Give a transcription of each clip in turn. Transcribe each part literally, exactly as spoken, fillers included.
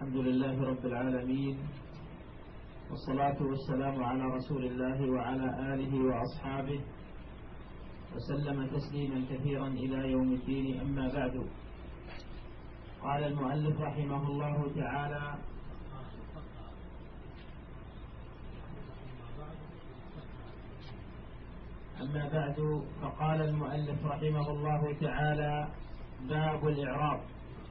الحمد لله رب العالمين، والصلاة والسلام على رسول الله وعلى آله وأصحابه وسلم تسليما كثيرا إلى يوم الدين. أما بعد، قال المؤلف رحمه الله تعالى: أما بعد فقال المؤلف رحمه الله تعالى: باب الإعراب.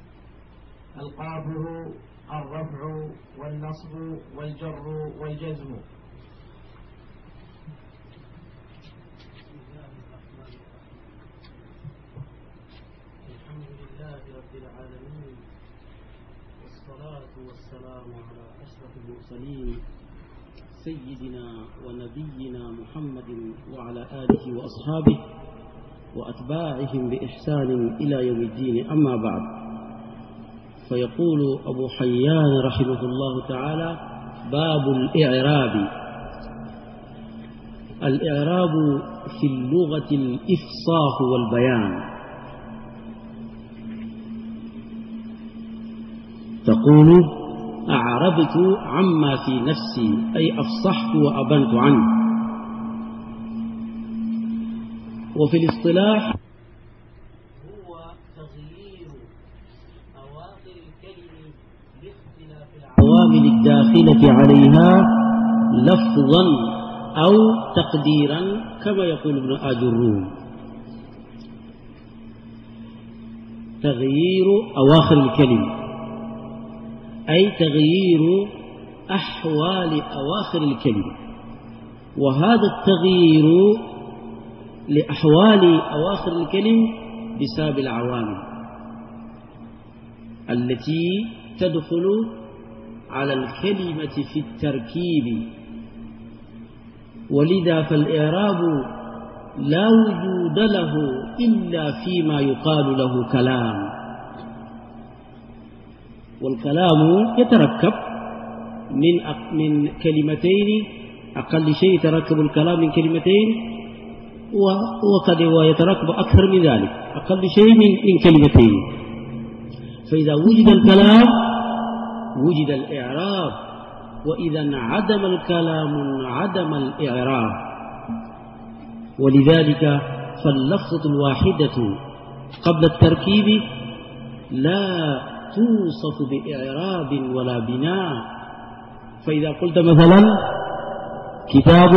ألقابه الرفع والنصب والجر والجزم. الحمد لله رب العالمين، والصلاة والسلام على أشرف المرسلين سيدنا ونبينا محمد وعلى آله وأصحابه وأتباعهم بإحسان إلى يوم الدين. أما بعد، فيقول أبو حيان رحمه الله تعالى: باب الإعراب. الإعراب في اللغة الإفصاح والبيان. تقول: أعربت عما في نفسي، أي أفصحت وأبنت عنه. وفي الاصطلاح هو تغيير أواخر الكلم لاختلاف العوامل الداخلة عليها لفظا أو تقديرا، كما يقول ابن آجروم: تغيير أواخر الكلم أي تغيير أحوال أواخر الكلمة. وهذا التغيير لأحوال أواخر الكلم بسبب العوامل التي تدخل على الكلمة في التركيب. ولذا فالإعراب لا وجود له إلا فيما يقال له كلام، والكلام يتركب من من كلمتين، أقل شيء يتركب الكلام من كلمتين، وقد يتركب أكثر من ذلك، أقل شيء من كلمتين. فإذا وجد الكلام وجد الإعراب، وإذا انعدم الكلام انعدم الإعراب. ولذلك فاللفظة الواحدة قبل التركيب لا توصف بإعراب ولا بناء. فإذا قلت مثلا: كتاب،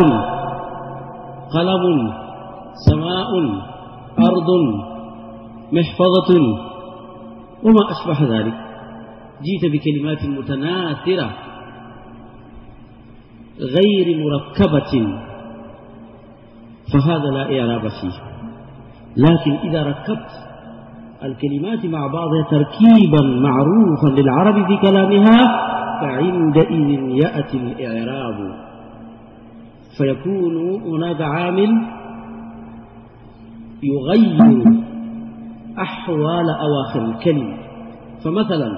قلم، سماء، أرض، محفظة، وما أشبه ذلك، جئت بكلمات متناثرة غير مركبة، فهذا لا إعراب فيه. لكن إذا ركبت الكلمات مع بعضها تركيبا معروفا للعرب في كلامها، فعندئذ يأتي الإعراب، فيكون هناك عامل يغير أحوال أواخر الكلمة. فمثلا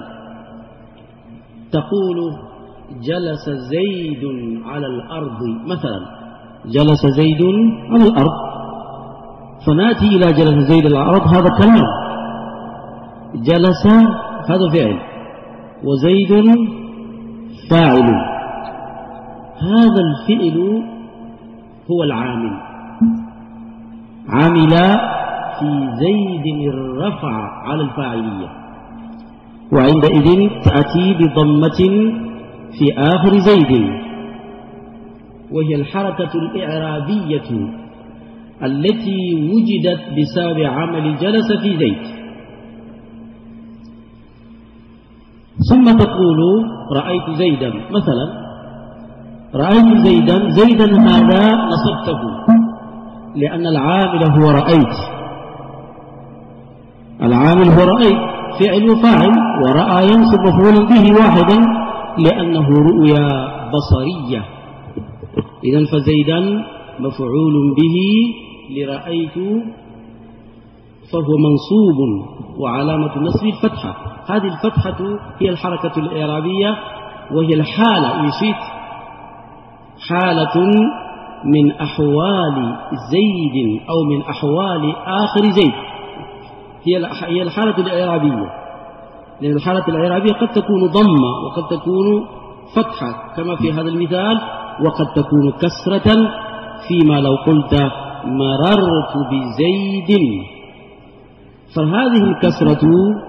تقول: جلس زيد على الأرض، مثلا جلس زيد على الأرض، فنأتي إلى جلس زيد على الأرض، هذا كلام. جلس هذا فعل، وزيد فاعل. هذا الفعل هو العامل، عمل في زيد الرفع على الفاعلية، وعندئذ تأتي بضمة في آخر زيد، وهي الحركة الإعرابية التي وجدت بسبب عمل جلس في زيد. ثم تقول: رأيت زيدا، مثلا رأيت زيدا، زيدا هذا نصبته لأن العامل هو رأيت، العامل هو رأيت، فعل وفاعل، ورأى ينصب مفعولا به واحدا لأنه رؤيا بصرية. إذن فزيدا مفعول به لرأيت، فهو منصوب وعلامة نصب الفتحة. هذه الفتحة هي الحركة الإعرابية، وهي الحالة، إن شئت حالة من أحوال زيد أو من أحوال آخر زيد، هي الحالة الإعرابية. لأن الحالة الإعرابية قد تكون ضمة وقد تكون فتحة كما في هذا المثال، وقد تكون كسرة فيما لو قلت مررت بزيد، فهذه الكسرة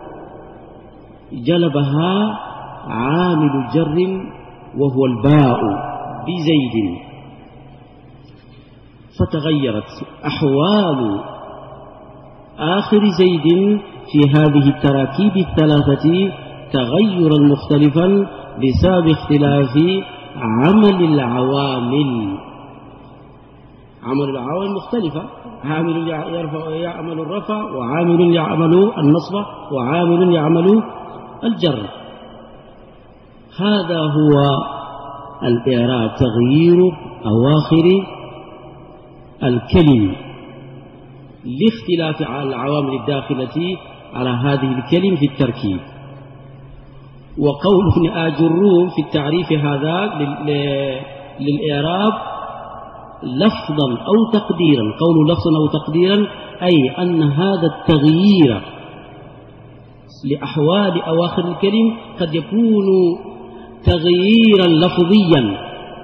جلبها عامل جر وهو الباء بزيد، فتغيرت أحوال آخر زيد في هذه التراكيب الثلاثة تغيرا مختلفا بسبب اختلاف عمل العوامل. عمل العوامل مختلفة، عامل يعمل الرفع، وعامل يعمل النصب، وعامل يعمل الجر. هذا هو الإعراب، تغيير أواخر الكلم لاختلاف العوامل الداخلة على هذه الكلم في التركيب. وقول ابن آجروم في التعريف هذا للإعراب لفظا أو تقديرا، قول لفظا أو تقديرا أي أن هذا التغيير لأحوال أواخر الكلم قد يكون تغييرا لفظيا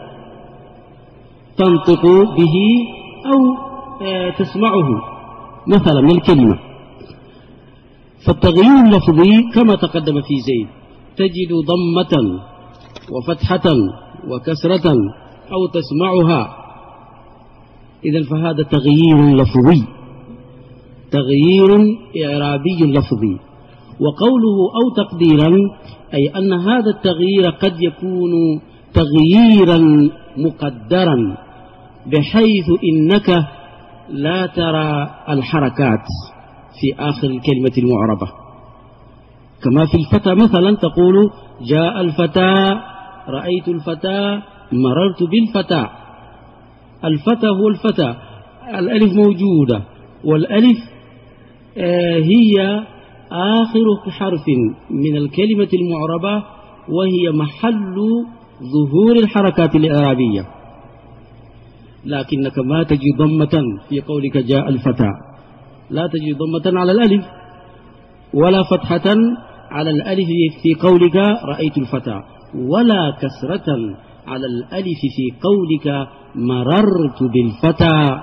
تنطق به أو تسمعه مثلا من الكلمة. فالتغيير اللفظي كما تقدم في زيد تجد ضمة وفتحة وكسرة أو تسمعها، إذن فهذا تغيير لفظي، تغيير إعرابي لفظي. وقوله أو تقديرا أي أن هذا التغيير قد يكون تغييرا مقدرا بحيث إنك لا ترى الحركات في آخر الكلمة المعربة، كما في الفتى مثلا تقول جاء الفتى، رأيت الفتى، مررت بالفتى. الفتى هو الفتى، الألف موجودة، والألف آه هي آخر حرف من الكلمة المعربة، وهي محل ظهور الحركات الإعرابية. لكنك ما تجد ضمة في قولك جاء الفتى، لا تجد ضمة على الألف، ولا فتحة على الألف في قولك رأيت الفتى، ولا كسرة على الألف في قولك مررت بالفتى.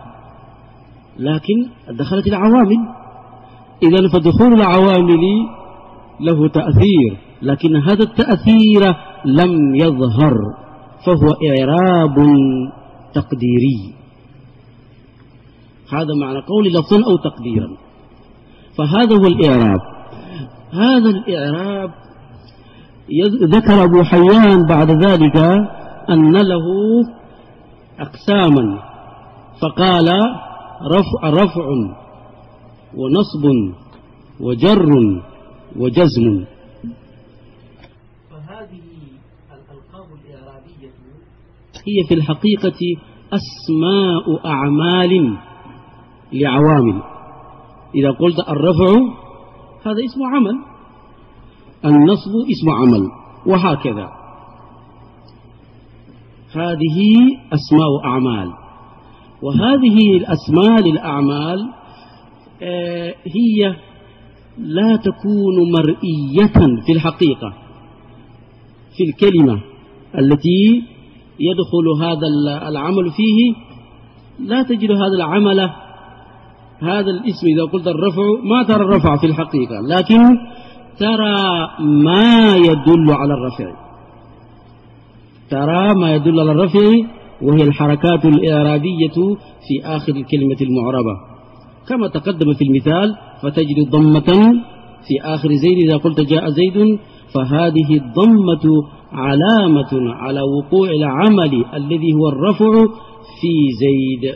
لكن دخلت العوامل، إذن فدخول العوامل له تأثير، لكن هذا التأثير لم يظهر، فهو إعراب تقديري. هذا معنى قول لفظا أو تقديرا، فهذا هو الإعراب. هذا الإعراب ذكر أبو حيان بعد ذلك أن له أقساما، فقال رفع, رفع ونصب وجر وجزم. فهذه الألقاب الإعرابية هي في الحقيقة أسماء أعمال لعوامل. إذا قلت الرفع هذا اسم عمل، النصب اسم عمل، وهكذا. هذه أسماء أعمال، وهذه الأسماء الأعمال هي لا تكون مرئية في الحقيقة في الكلمة التي يدخل هذا العمل فيه. لا تجد هذا العمل، هذا الاسم إذا قلت الرفع ما ترى الرفع في الحقيقة، لكن ترى ما يدل على الرفع، ترى ما يدل على الرفع، وهي الحركات الإعرابية في آخر الكلمة المعربة كما تقدم في المثال. فتجد ضمة في آخر زيد إذا قلت جاء زيد، فهذه الضمة علامة على وقوع العمل الذي هو الرفع في زيد.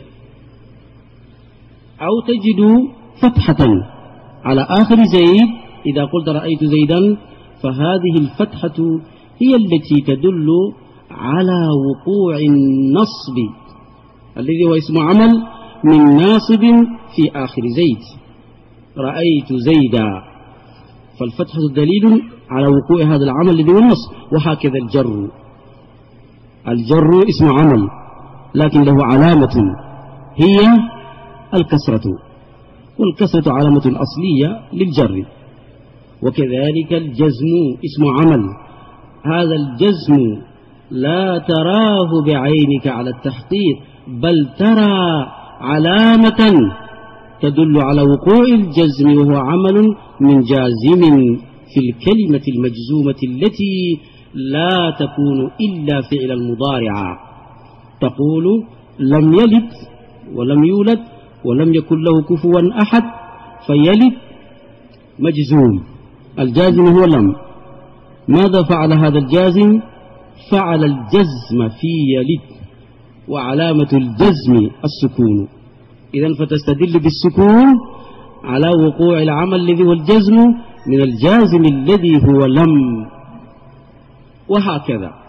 أو تجد فتحة على آخر زيد إذا قلت رأيت زيدا، فهذه الفتحة هي التي تدل على وقوع النصب الذي هو اسم عمل من ناصب في آخر زيد، رأيت زيدا، فالفتحة دليل على وقوع هذا العمل الذي هو النصب. وهكذا الجر، الجر اسم عمل لكن له علامة هي الكسرة، والكسرة علامة أصلية للجر. وكذلك الجزم اسم عمل. هذا الجزم لا تراه بعينك على التحقيق، بل ترى علامة تدل على وقوع الجزم، وهو عمل من جازم في الكلمة المجزومة التي لا تكون إلا فعلا مضارعا. تقول لم يلد ولم يولد ولم يكن له كفوا أحد، فيلد مجزوم، الجازم هو لم. ماذا فعل هذا الجازم؟ فعل الجزم في يلد، وعلامة الجزم السكون. إذن فتستدل بالسكون على وقوع العمل الذي هو الجزم من الجازم الذي هو لم، وهكذا.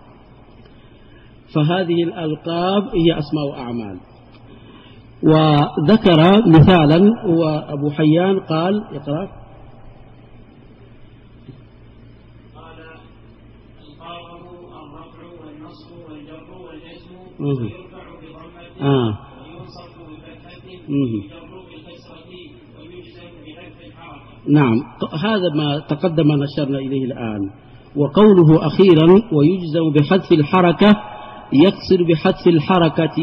فهذه الألقاب هي أسماء أعمال. وذكر مثالا، وأبو حيان قال يقرأ قال القابه الرفع والنصب والجر والجزم ويرفع بضمة آه. وينصب بفتحة ويجر بالكسرة ويجزم بحذف الحركة. نعم، هذا ما تقدم نشرنا إليه الآن. وقوله أخيرا ويجزم بحذف الحركة، يقصد بحذف الحركة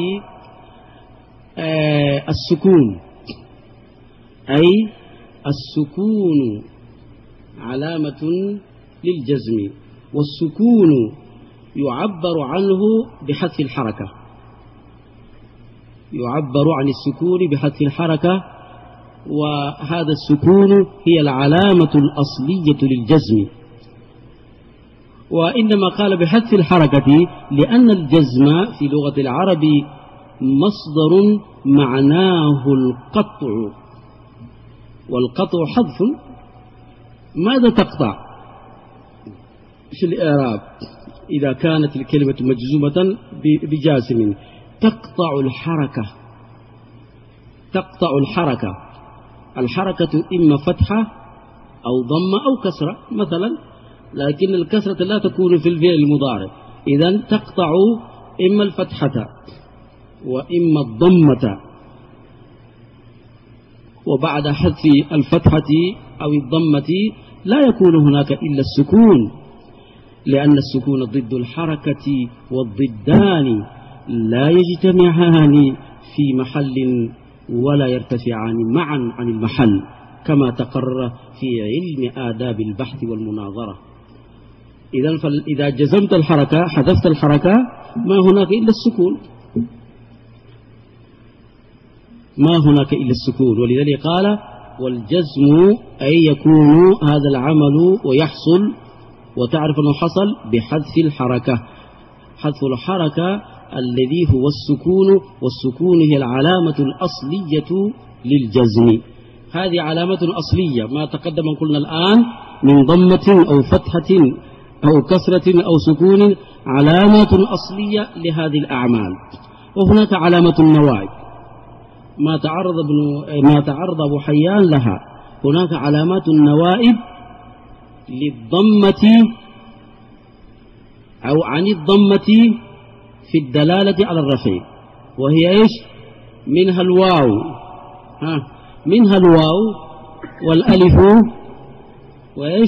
آه السكون، أي السكون علامة للجزم، والسكون يعبر عنه بحذف الحركة، يعبر عن السكون بحذف الحركة، وهذا السكون هي العلامة الأصلية للجزم. وإنما قال بحذف الحركة لأن الجزم في لغة العرب مصدر معناه القطع، والقطع حذف. ماذا تقطع في الإعراب إذا كانت الكلمة مجزومة بجازم؟ تقطع الحركة، تقطع الحركة. الحركة إما فتحة أو ضمة أو كسرة مثلا، لكن الكسرة لا تكون في الفعل المضارع. إذن تقطع إما الفتحة وإما الضمة، وبعد حذف الفتحة أو الضمة لا يكون هناك إلا السكون، لأن السكون ضد الحركة، والضدان لا يجتمعان في محل ولا يرتفعان معا عن المحل، كما تقرر في علم آداب البحث والمناظرة. إذن فإذا جزمت الحركة حذفت الحركة ما هناك إلا السكون، ما هناك إلا السكون. ولذلك قال والجزم أي يكون هذا العمل ويحصل، وتعرف أنه حصل بحذف الحركة. حذف الحركة الذي هو السكون، والسكون هي العلامة الأصلية للجزم. هذه علامة أصلية، ما تقدم قلنا الآن من ضمة أو فتحة أو كسرة أو سكون، علامات أصلية لهذه الأعمال. وهناك علامة النوائب، ما تعرض ابن ما تعرض أبو حيان لها. هناك علامات النوائب للضمة أو عن الضمة في الدلالة على الرفع، وهي إيش؟ منها الواو، ها منها الواو والألف وإيش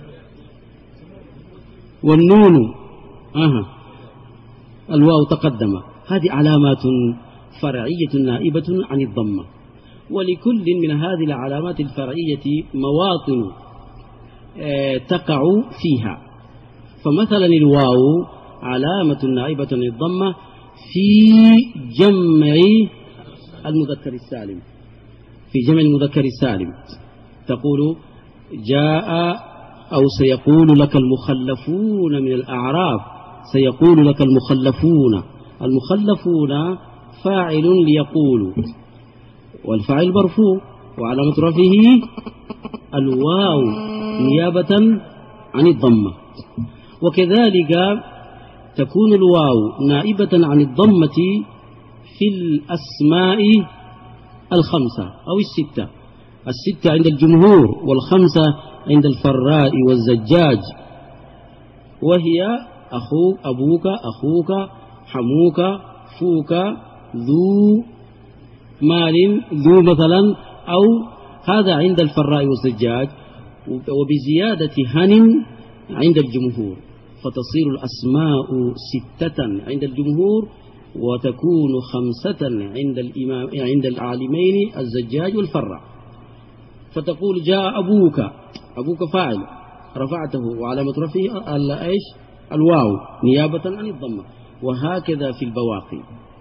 والنون. آه. الواو تقدم. هذه علامات فرعية نائبة عن الضمة، ولكل من هذه العلامات الفرعية مواطن آه تقع فيها. فمثلا الواو علامة نائبة عن الضمة في جمع المذكر السالم، في جمع المذكر السالم تقول جاء أو سيقول لك المخلفون من الأعراب، سيقول لك المخلفون. المخلفون فاعل ليقول، والفاعل مرفوع، وعلامة رفعه الواو نيابة عن الضمة. وكذلك تكون الواو نائبة عن الضمة في الأسماء الخمسة أو الستة، الستة عند الجمهور والخمسة عند الفراء والزجاج، وهي أخوك أبوك أخوك حموك فوك ذو مال ذو مثلا، أو هذا عند الفراء والزجاج. وبزيادة هن عند الجمهور، فتصير الأسماء ستة عند الجمهور وتكون خمسة عند الإمام عند العالمين الزجاج والفراء. فتقول جاء أبوك، أبوك فاعل رفعته وعلامة رفعه ايش الواو نيابة عن الضمة، وهكذا في البواقي.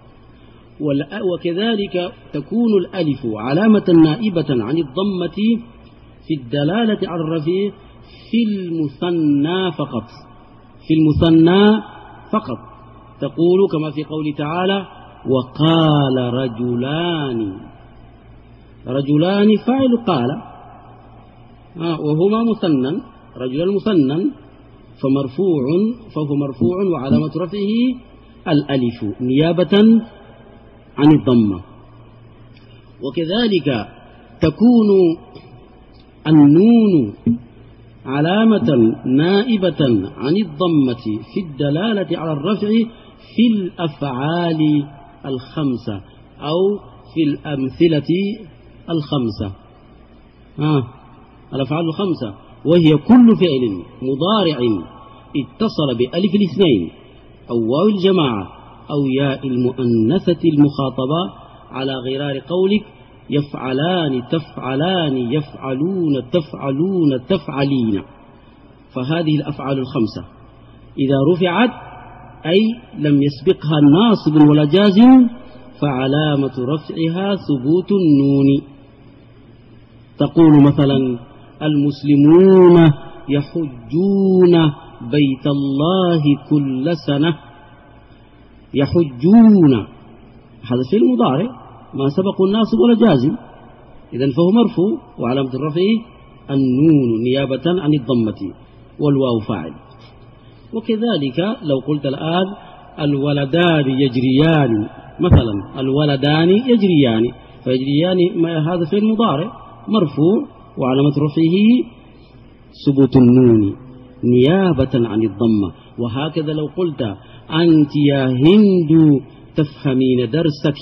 وكذلك تكون الألف علامة نائبة عن الضمة في الدلالة على الرفع في المثنى فقط، في المثنى فقط. تقول كما في قول تعالى وقال رجلان، رجلان فاعل قال وهما مثنى، رجلا مثنى فمرفوع، فهو مرفوع وعلامة رفعه الألف نيابة عن الضمة. وكذلك تكون النون علامة نائبة عن الضمة في الدلالة على الرفع في الأفعال الخمسة أو في الأمثلة الخمسة. آه الأفعال الخمسة وهي كل فعل مضارع اتصل بألف الاثنين أو واو الجماعة أو ياء المؤنثة المخاطبة على غرار قولك يفعلان تفعلان يفعلون تفعلون تفعلين. فهذه الأفعال الخمسة إذا رفعت أي لم يسبقها ناصب ولا جازم فعلامة رفعها ثبوت النون. تقول مثلا المسلمون يحجون بيت الله كل سنة، يحجون هذا فعل مضارع ما سبق الناصب ولا جازم، إذن فهو مرفوع وعلامة الرفع النون نيابة عن الضمة والواو فاعل. وكذلك لو قلت الآن الولدان يجريان مثلا، الولدان يجريان فيجريان هذا فعل مضارع مرفوع وعلامة رفعه ثبوت النون نيابة عن الضمة. وهكذا لو قلت أنت يا هند تفهمين درسك،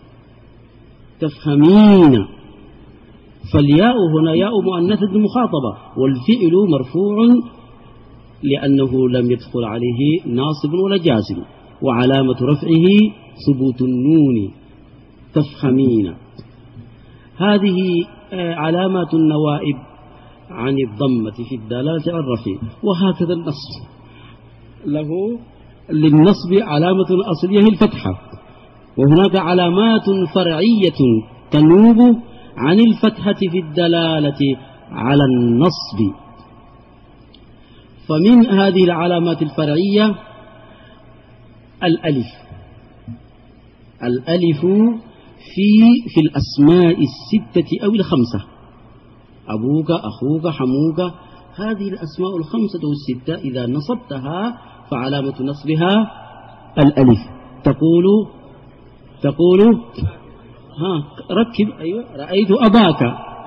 تفهمين، فالياء هنا ياء مؤنثة مخاطبة والفعل مرفوع لأنه لم يدخل عليه ناصب ولا جازم وعلامة رفعه ثبوت النون تفهمين. هذه علامات النوائب عن الضمة في الدلالة على الرفع. وهكذا النصب له للنصب علامة أصلية الفتحة، وهناك علامات فرعية تنوب عن الفتحة في الدلالة على النصب. فمن هذه العلامات الفرعية الألف، الألف في في الأسماء الستة أو الخمسة، أبوك أخوك حموك، هذه الأسماء الخمسة والستة إذا نصبتها فعلامة نصبها الألف. تقول تقول ها ركب أيوة رأيت أباك،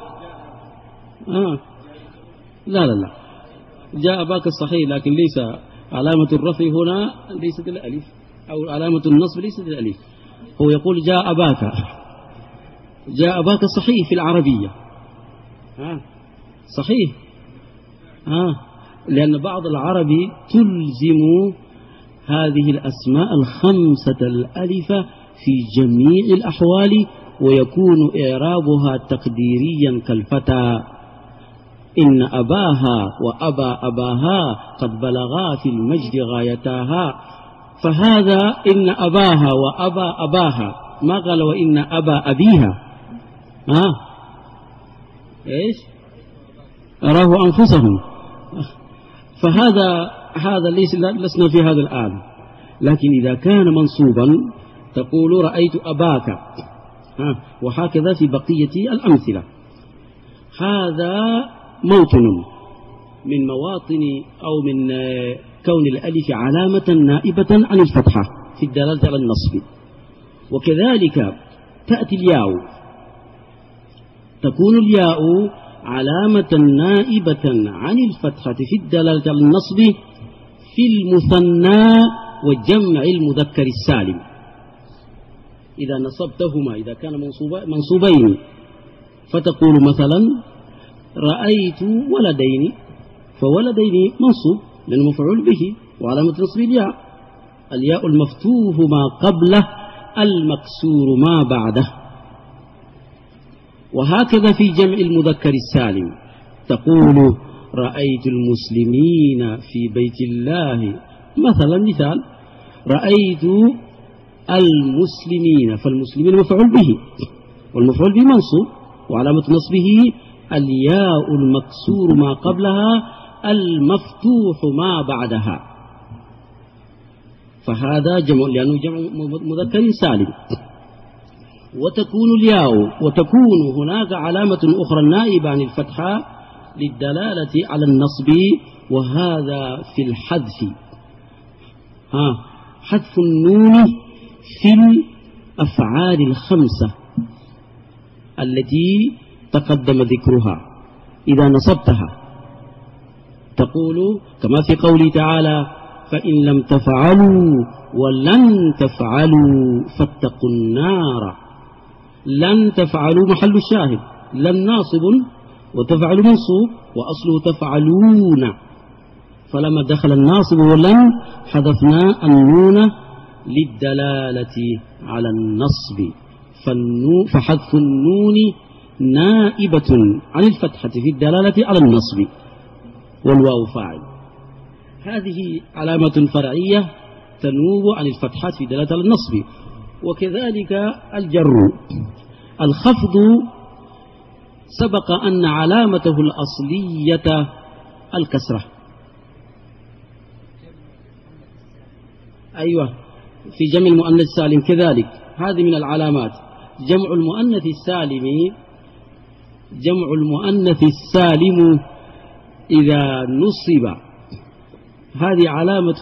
آه لا لا لا جاء أباك الصحيح، لكن ليس علامة الرفع هنا ليست الألف أو علامة النصب ليست الألف. هو يقول جاء أباك، جاء أباك صحيح في العربية آه صحيح آه لأن بعض العرب تلزم هذه الأسماء الخمسة الألف في جميع الأحوال ويكون إعرابها تقديريا كالفتى إن أباها وأبا أباها قد بلغا في المجد غايتاها. فهذا إن أباها وأبا أباها ما قال وإن أبا أبيها آه إيش أراه أنفسهم. فهذا هذا ليس لسنا في هذا الآن. لكن إذا كان منصوبا تقول رأيت أباك آه وهكذا في بقية الأمثلة. هذا موطن من مواطن أو من كون الألف علامة نائبة عن الفتحة في الدلالة على النصب. وكذلك تأتي الياء، تكون الياء علامة نائبة عن الفتحة في الدلالة على النصب في المثنى وجمع المذكر السالم. إذا نصبتهما إذا كان منصوبين فتقول مثلا رأيت ولدين، فولدين منصوب لأنه مفعول به وعلامة نصب الياء، الياء المفتوح ما قبله المكسور ما بعده. وهكذا في جمع المذكر السالم تقول رأيت المسلمين في بيت الله، مثلا مثال رأيت المسلمين، فالمسلمين مفعول به والمفعول به منصوب وعلامة نصبه الياء المكسور ما قبلها المفتوح ما بعدها، فهذا جمع لأنه جمع مذكر سالم. وتكون الياء وتكون هناك علامة أخرى نائبة عن الفتحة للدلالة على النصب، وهذا في الحذف. ها حذف النون في الأفعال الخمسة التي تقدم ذكرها إذا نصبتها، تقول كما في قوله تعالى فإن لم تفعلوا ولن تفعلوا فاتقوا النار. لن تفعلوا محل الشاهد، لن ناصب وتفعل منصوب وأصله تفعلون، فلما دخل الناصب ولن حذفنا النون للدلالة على النصب، فحذف النون نائبة عن الفتحة في الدلالة على النصب، والواو فاعل. هذه علامة فرعية تنوب عن الفتحات في الدلالة على النصب. وكذلك الجر. الخفض سبق أن علامته الأصلية الكسرة، أيوة في جمع المؤنث السالم كذلك، هذه من العلامات. جمع المؤنث السالم جمع المؤنث السالم إذا نصب، هذه علامة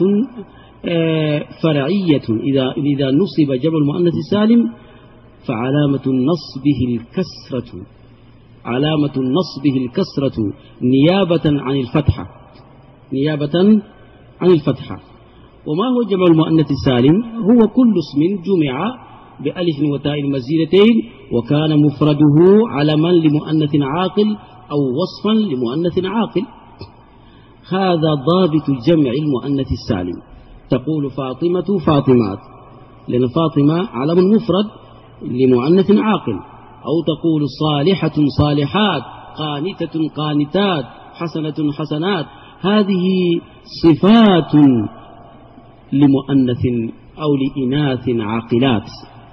فرعية، إذا إذا نصب جمع المؤنث السالم فعلامة نصبه الكسرة، علامة نصبه الكسرة نيابة عن الفتحة، نيابة عن الفتحة. وما هو جمع المؤنث السالم؟ هو كل اسم جمع بألف وتاء مزيدتين وكان مفرده علما لمؤنث عاقل أو وصفا لمؤنث عاقل، هذا ضابط جمع المؤنث السالم. تقول فاطمة فاطمات، لأن فاطمة علم مفرد لمؤنث عاقل، أو تقول صالحة صالحات، قانتة قانتات، حسنة حسنات، هذه صفات لمؤنث أو لإناث عاقلات،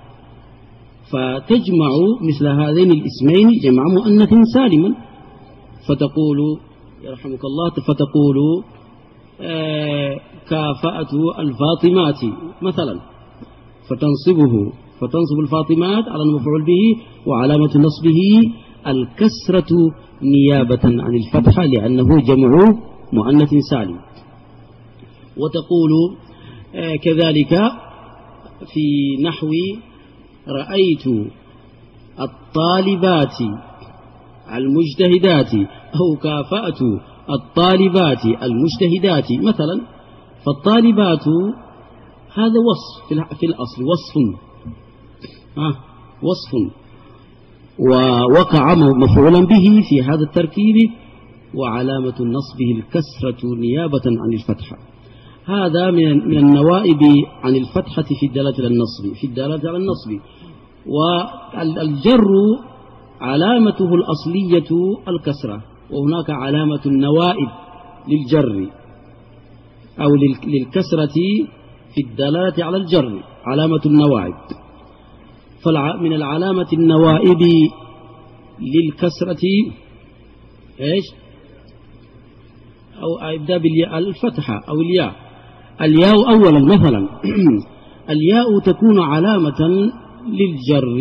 فتجمع مثل هذين الاسمين جمع مؤنث سالما، فتقول يرحمك الله فتقول آه كافأت الفاطمات مثلا، فتنصبه فتنصب الفاطمات على المفعول به وعلامة نصبه الكسرة نيابة عن الفتحة لأنه جمع مؤنث سالم. وتقول آه كذلك في نحو رأيت الطالبات المجتهدات أو كافأت الطالبات المجتهدات مثلا، فالطالبات هذا وصف في الأصل، وصف آه وصف ووقع مفعولا به في هذا التركيب وعلامة نصبه الكسرة نيابة عن الفتحة. هذا من النوائب عن الفتحة في الدالة على النصب في الدالة على النصب. والجر علامته الأصلية الكسرة، وهناك علامة النوائب للجر أو للكسرة في الدالة على الجر، علامة النوائب. فمن العلامة النوائب للكسرة إيش؟ أو أبدأ بالياء الفتحة أو الياء. الياء أولا مثلا الياء تكون علامة للجر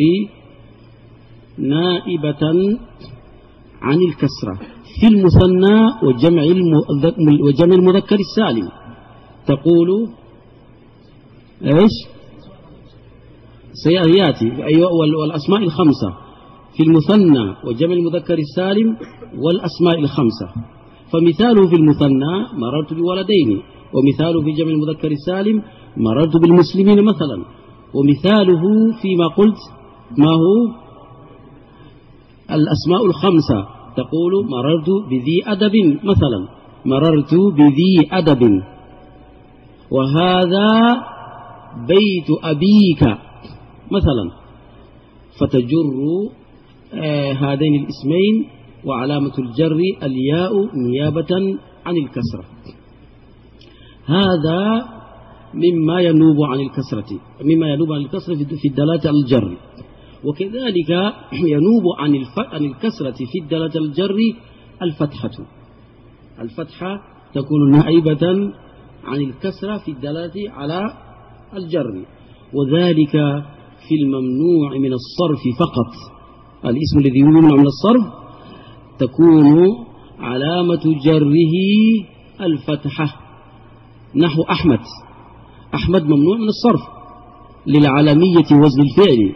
نائبة عن الكسرة في المثنى وجمع وجمع المذكر السالم. تقول إيش؟ سيأتي أيوة، والأسماء الخمسة في المثنى وجمع المذكر السالم والأسماء الخمسة. فمثاله في المثنى مررت بولدين، ومثاله في جمع المذكر السالم مررت بالمسلمين مثلا، ومثاله فيما قلت ما هو الأسماء الخمسة تقول مررت بذي أدب مثلا، مررت بذي أدب، وهذا بيت أبيك مثلا، فتجر آه هذين الاسمين، وعلامة الجر الياء نيابة عن الكسرة. هذا مما ينوب عن الكسرة، مما ينوب عن الكسرة في الدلالة على الجر. وكذلك ينوب عن عن الكسرة في الدلالة على الجر الفتحة. الفتحة تكون نائبة عن الكسرة في الدلالة على الجر، وذلك في الممنوع من الصرف فقط. الاسم الذي يمنع من الصرف تكون علامة جره الفتحة، نحو أحمد. أحمد ممنوع من الصرف للعلمية وزن الفعل،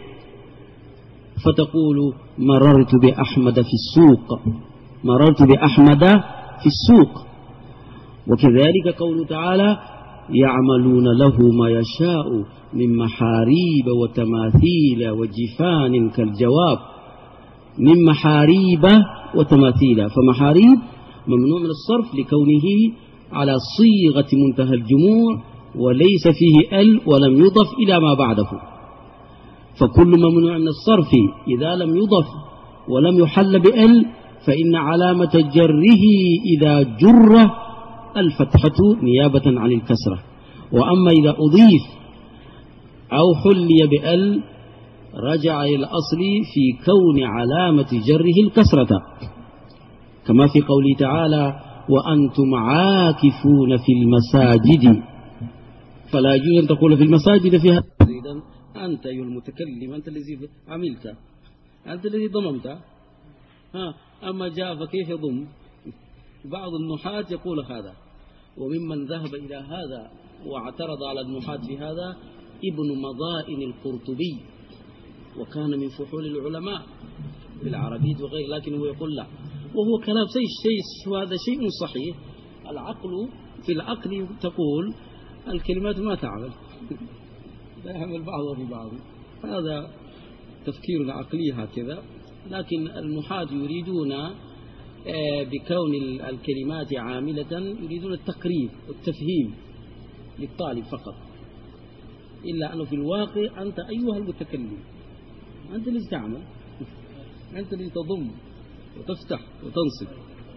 فتقول مررت بأحمد في السوق، مررت بأحمد في السوق. وكذلك قوله تعالى يعملون له ما يشاء من محاريب وتماثيل وجفان كالجواب، من محاريب وتماثيل، فمحاريب ممنوع من الصرف لكونه على صيغة منتهى الجموع وليس فيه ال ولم يضف إلى ما بعده. فكل ممنوع من الصرف إذا لم يضف ولم يحل بال فإن علامة جره إذا جر الفتحة نيابة عن الكسرة. وأما إذا أضيف أو حلي بال رجع إلى الأصل في كون علامة جره الكسرة، كما في قوله تعالى وأنتم عاكفون في المساجد، فلا يجوز أن تقول في المساجد فيها إذن أنت أيها المتكلم، أنت الذي عملت، أنت الذي ضممت. ها أما جاء فكيف يضم؟ بعض النحاة يقول هذا، وممن ذهب إلى هذا واعترض على النحاة في هذا ابن مضائن القرطبي، وكان من فحول العلماء بالعربية وغير، لكن هو يقول لا، وهو كلام شيء شيء وهذا شيء صحيح. العقل في العقل تقول الكلمات ما تعمل، لا يعمل بعضها في بعض، هذا تفكير عقلي هكذا. لكن النحاة يريدون بكون الكلمات عاملة يريدون التقريب والتفهيم للطالب فقط، إلا أنه في الواقع أنت أيها المتكلم أنت الذي تعمل، أنت الذي تضم وتفتح وتنصب.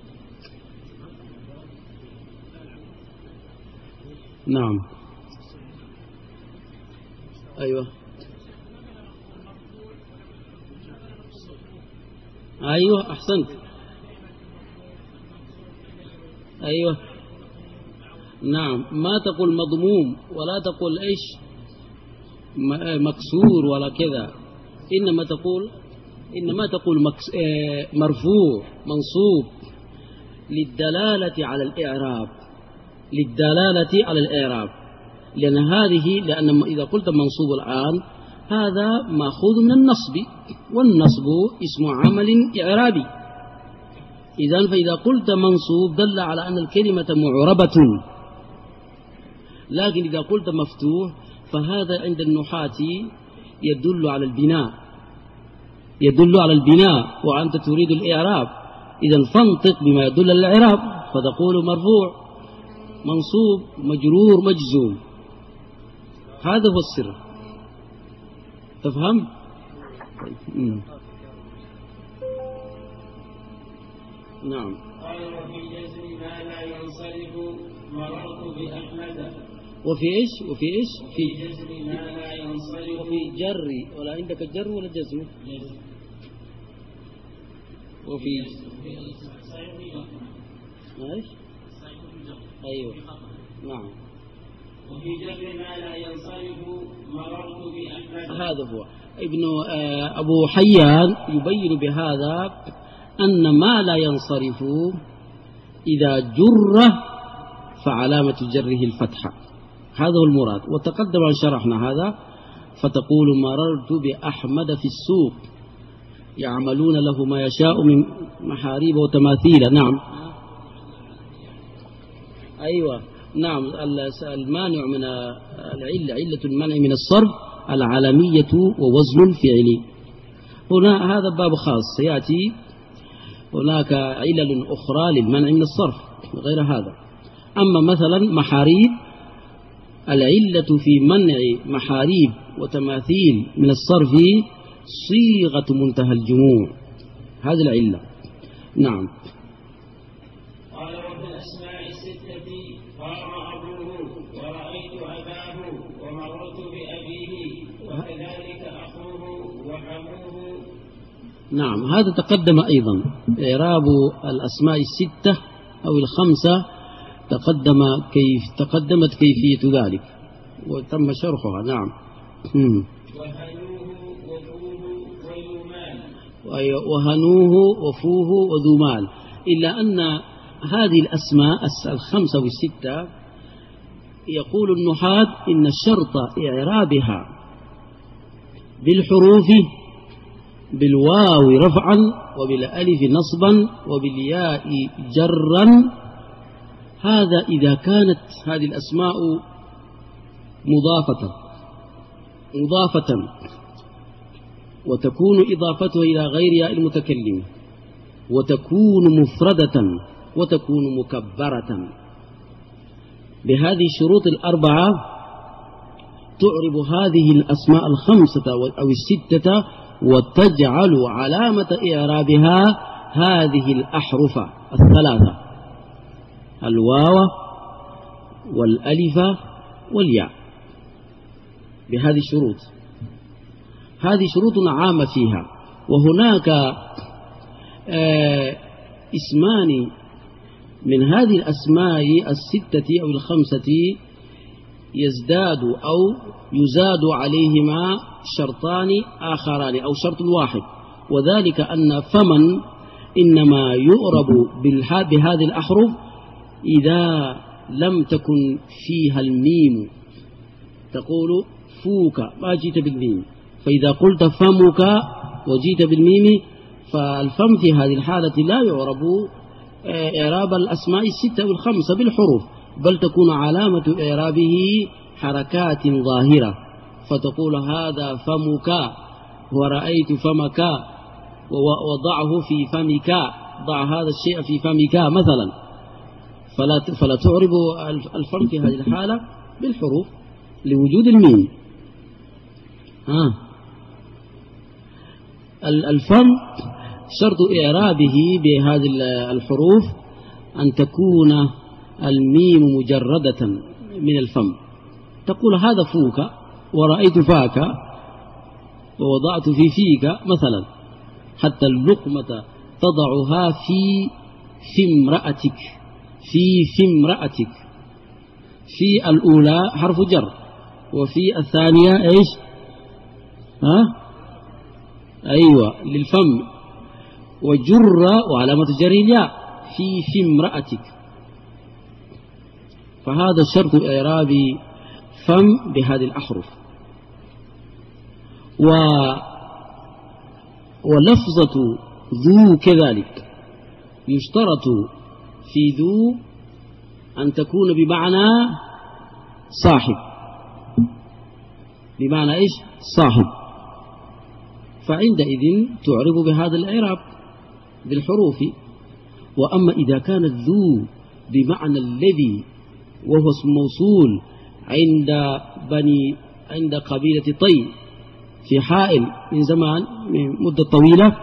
نعم أيوة أيوة أحسنت أيوة نعم. ما تقول مضموم ولا تقول إيش مكسور ولا كذا، إنما تقول إنما تقول مرفوع منصوب للدلالة على الإعراب، للدلالة على الإعراب، لأن هذه لأن إذا قلت منصوب الآن هذا مأخوذ من النصب، والنصب اسم عمل إعرابي. إذن فإذا قلت منصوب دل على أن الكلمة معربة، لكن إذا قلت مفتوح فهذا عند النحاة يدل على البناء، يدل على البناء وأنت تريد الإعراب، إذن فانطق بما يدل على الإعراب، فتقول مرفوع منصوب مجرور مجزوم. هذا هو السر، تفهم؟ مم. نعم. قال وفي جزم ما لا ينصرف مررت بأحمد. وفي إيش؟ وفي إيش؟ في جزم ما لا ينصرف. وفي جر، ولا عندك جر ولا جزم؟ جزم. وفي ايش؟ ايوه نعم. وفي جر ما لا ينصرف مررت بأحمد. هذا هو ابن أبو حيان يبين بهذا أن ما لا ينصرف إذا جر فعلامة جره الفتحة، هذا هو المراد. وتقدم أن شرحنا هذا، فتقول مررت بأحمد في السوق يعملون له ما يشاء من محاريب وتماثيل. نعم أيوة نعم. المانع من العلة، علة المنع من الصرف العلمية ووزن الفعل. هنا هذا باب خاص سيأتي هناك علل أخرى للمنع من الصرف غير هذا. أما مثلا محاريب، العلة في منع محاريب وتماثيل من الصرف صيغة منتهى الجموع، هذه العلة. نعم. قال وفي الأسماء الستة قام أبوه ورأيت أباه ومررت بأبيه وكذلك أخوه وحموه. نعم، هذا تقدم أيضا. إعراب الأسماء الستة أو الخمسة تقدم كيف تقدمت كيفية ذلك وتم شرحها. نعم. وهنوه وفوه وذومال. وهنوه وفوه وذومال. إلا أن هذه الأسماء الخمسة والستة يقول النحاة إن شرط إعرابها بالحروف بالواو رفعا وبالألف نصبا وبالياء جرا، هذا إذا كانت هذه الأسماء مضافة مضافة وتكون إضافتها إلى غير ياء المتكلم، وتكون مفردة وتكون مكبرة. بهذه الشروط الأربعة تعرب هذه الأسماء الخمسة أو الستة وتجعل علامة إعرابها هذه الأحرف الثلاثة: الواو والألف والياء. بهذه الشروط، هذه شروط عامة فيها. وهناك آه اسمان من هذه الأسماء الستة أو الخمسة يزداد أو يزاد عليهما شرطان آخران أو شرط واحد، وذلك أن فمن إنما يؤرب بهذه الأحرف إذا لم تكن فيها الميم، تقول فوك ما جيت بالميم، فإذا قلت فمك وجيت بالميم فالفم في هذه الحالة لا يعرب إعراب الأسماء الستة والخمسة بالحروف، بل تكون علامة إعرابه حركات ظاهرة، فتقول هذا فمك ورأيت فمك ووضعه في فمك، ضع هذا الشيء في فمك مثلا، فلا فلا تعرب الفم في هذه الحالة بالحروف لوجود الميم. ها الفم شرط إعرابه بهذه الحروف أن تكون الميم مجردة من الفم، تقول هذا فوك ورأيت فاك ووضعت في فيك مثلا، حتى اللقمة تضعها في في امرأتك، في في امرأتك، في الأولى حرف جر، وفي الثانية إيش؟ ها أيوة للفم، وجر وعلامة جر الياء في في امرأتك. فهذا الشرط إعراب فم بهذه الأحرف. و ولفظة ذو كذلك يشترط في ذو أن تكون بمعنى صاحب، بمعنى إيش؟ صاحب، فعندئذ تعرب بهذا الإعراب بالحروف. وأما إذا كانت ذو بمعنى الذي وهو اسم موصول عند بني عند قبيلة طي في حائل من زمان من مدة طويلة،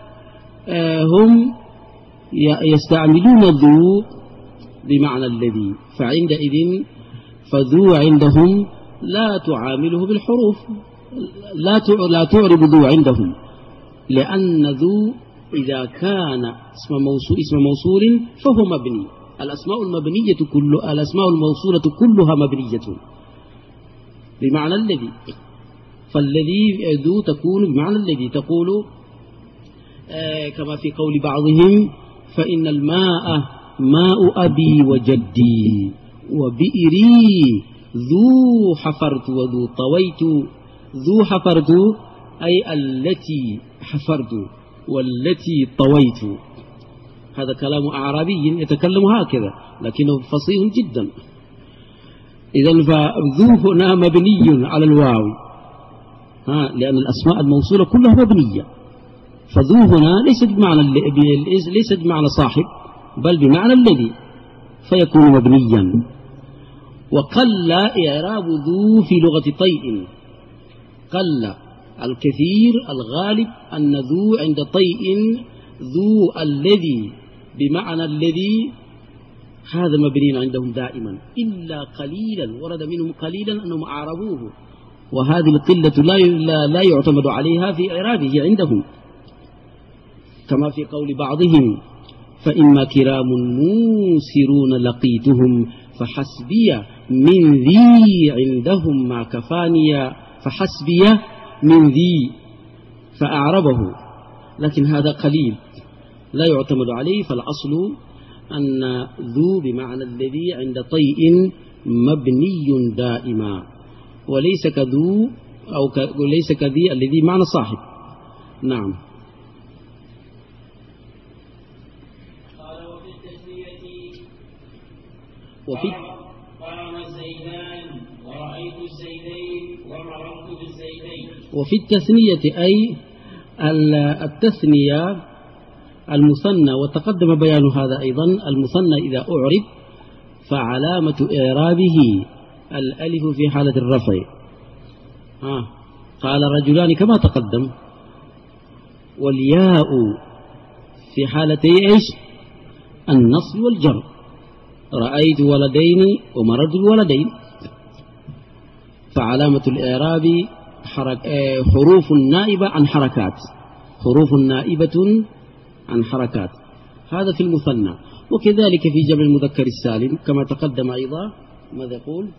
هم يستعملون ذو بمعنى الذي، فعندئذ فذو عندهم لا تعامله بالحروف، لا لا تعرب ذو عندهم، لأن ذو إذا كان اسم موصول اسم موصول فهو مبني. الأسماء المبنية كل الأسماء الموصولة كلها مبنية بمعنى الذي، فالذي ذو تكون بمعنى الذي، تقول آه كما في قول بعضهم فإن الماء ماء أبي وجدي وبئري ذو حفرت وذو طويت. ذو حفرت أي التي حفرت والتي طويت. هذا كلام أعرابي يتكلم هكذا لكنه فصيح جدا. إذن فذو هنا مبني على الواو، ها لأن الأسماء الموصولة كلها مبنية فذو هنا ليست بمعنى ليست بمعنى صاحب، بل بمعنى الذي، فيكون مبنيا. وقل إعراب ذو في لغة طيء، قل الكثير الغالب أن ذو عند طيء ذو الذي بمعنى الذي، هذا مبني عندهم دائما، إلا قليلا ورد منهم قليلا أنهم أعربوه، وهذه القلة لا, لا يعتمد عليها في إعرابه عندهم، كما في قول بعضهم: فإما كرام موسرون لقيتهم فحسبي من ذي عندهم ما كفاني، فحسبي من ذي، فأعربه، لكن هذا قليل لا يعتمد عليه، فالأصل أن ذو بمعنى الذي عند طيء مبني دائما، وليس كذو أو ك... وليس كذي الذي معنى صاحب. نعم. قال وفي التسمية وفي قام الزيدان ورأيت الزيدين ومررت بالزيدين. وفي التثنية أي التثنية المثنى، وتقدم بيان هذا أيضا. المثنى إذا أعرب فعلامة إعرابه الألف في حالة الرفع. آه. قال رجلان كما تقدم، والياء في حالتي إيش؟ النصب والجر. رأيت ولدين ومررت بولدين، فعلامة الإعراب حروف نائبة عن حركات، حروف نائبة عن حركات، هذا في المثنى. وكذلك في جمع المذكر السالم كما تقدم أيضا. ماذا يقول؟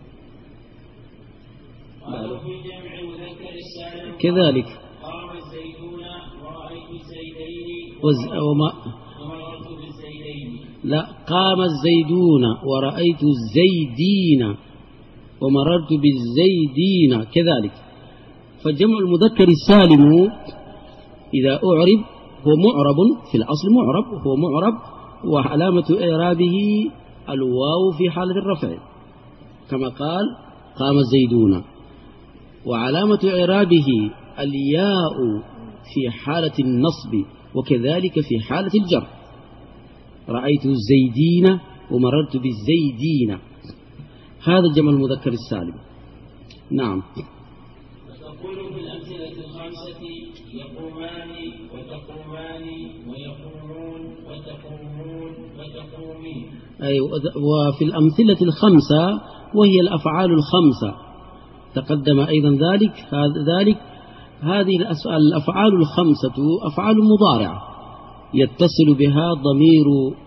كذلك قام الزيدون ورأيت الزيدين وما ومررت بالزيدين. لا، قام الزيدون ورأيت الزيدين ومررت بالزيدين كذلك. فجمع المذكر السالم إذا أعرب هو معرب، في الأصل معرب، هو معرب، وعلامة إعرابه الواو في حالة الرفع كما قال قام الزيدون، وعلامة إعرابه الياء في حالة النصب، وكذلك في حالة الجر. رأيت الزيدين ومررت بالزيدين، هذا جمع المذكر السالم. نعم. وتقول في الأمثلة الخمسة يقومان وتقومان ويقومون وتقومون وتقومين. أي وفي الأمثلة الخمسة وهي الأفعال الخمسة تقدم أيضا ذلك. ذلك هذه الأفعال الخمسة أفعال مضارعة يتصل بها ضمير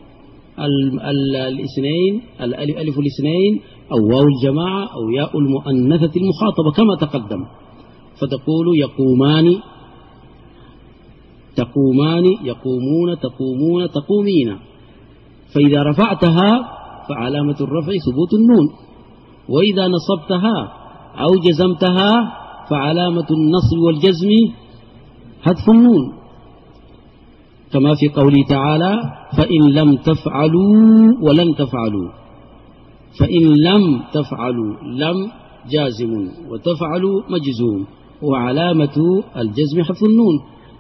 الاثنين، الألف الاثنين أو واو الجماعة أو ياء المؤنثة المخاطبة كما تقدم. فتقول يقومان تقومان يقومون تقومون تقومين، فإذا رفعتها فعلامة الرفع ثبوت النون، وإذا نصبتها أو جزمتها فعلامة النصب والجزم حذف النون، كما في قوله تعالى فإن لم تفعلوا ولن تفعلوا. فإن لم تفعلوا، لم جازم وتفعلوا مجزوم، وعلامة الجزم حذف النون.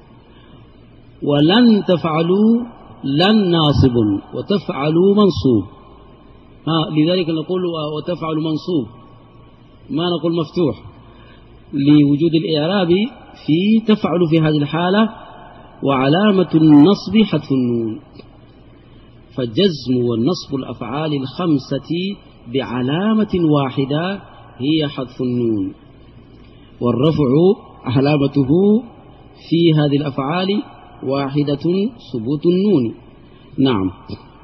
ولن تفعلوا لن ناصب وتفعلوا منصوب. ها لذلك نقول وتفعل منصوب، ما نقول مفتوح، لوجود الإعراب في تفعل في هذه الحالة، وعلامة النصب حذف النون. فالجزم والنصب الأفعال الخمسة بعلامة واحدة هي حذف النون، والرفع علامته في هذه الأفعال واحدة ثبوت النون. نعم.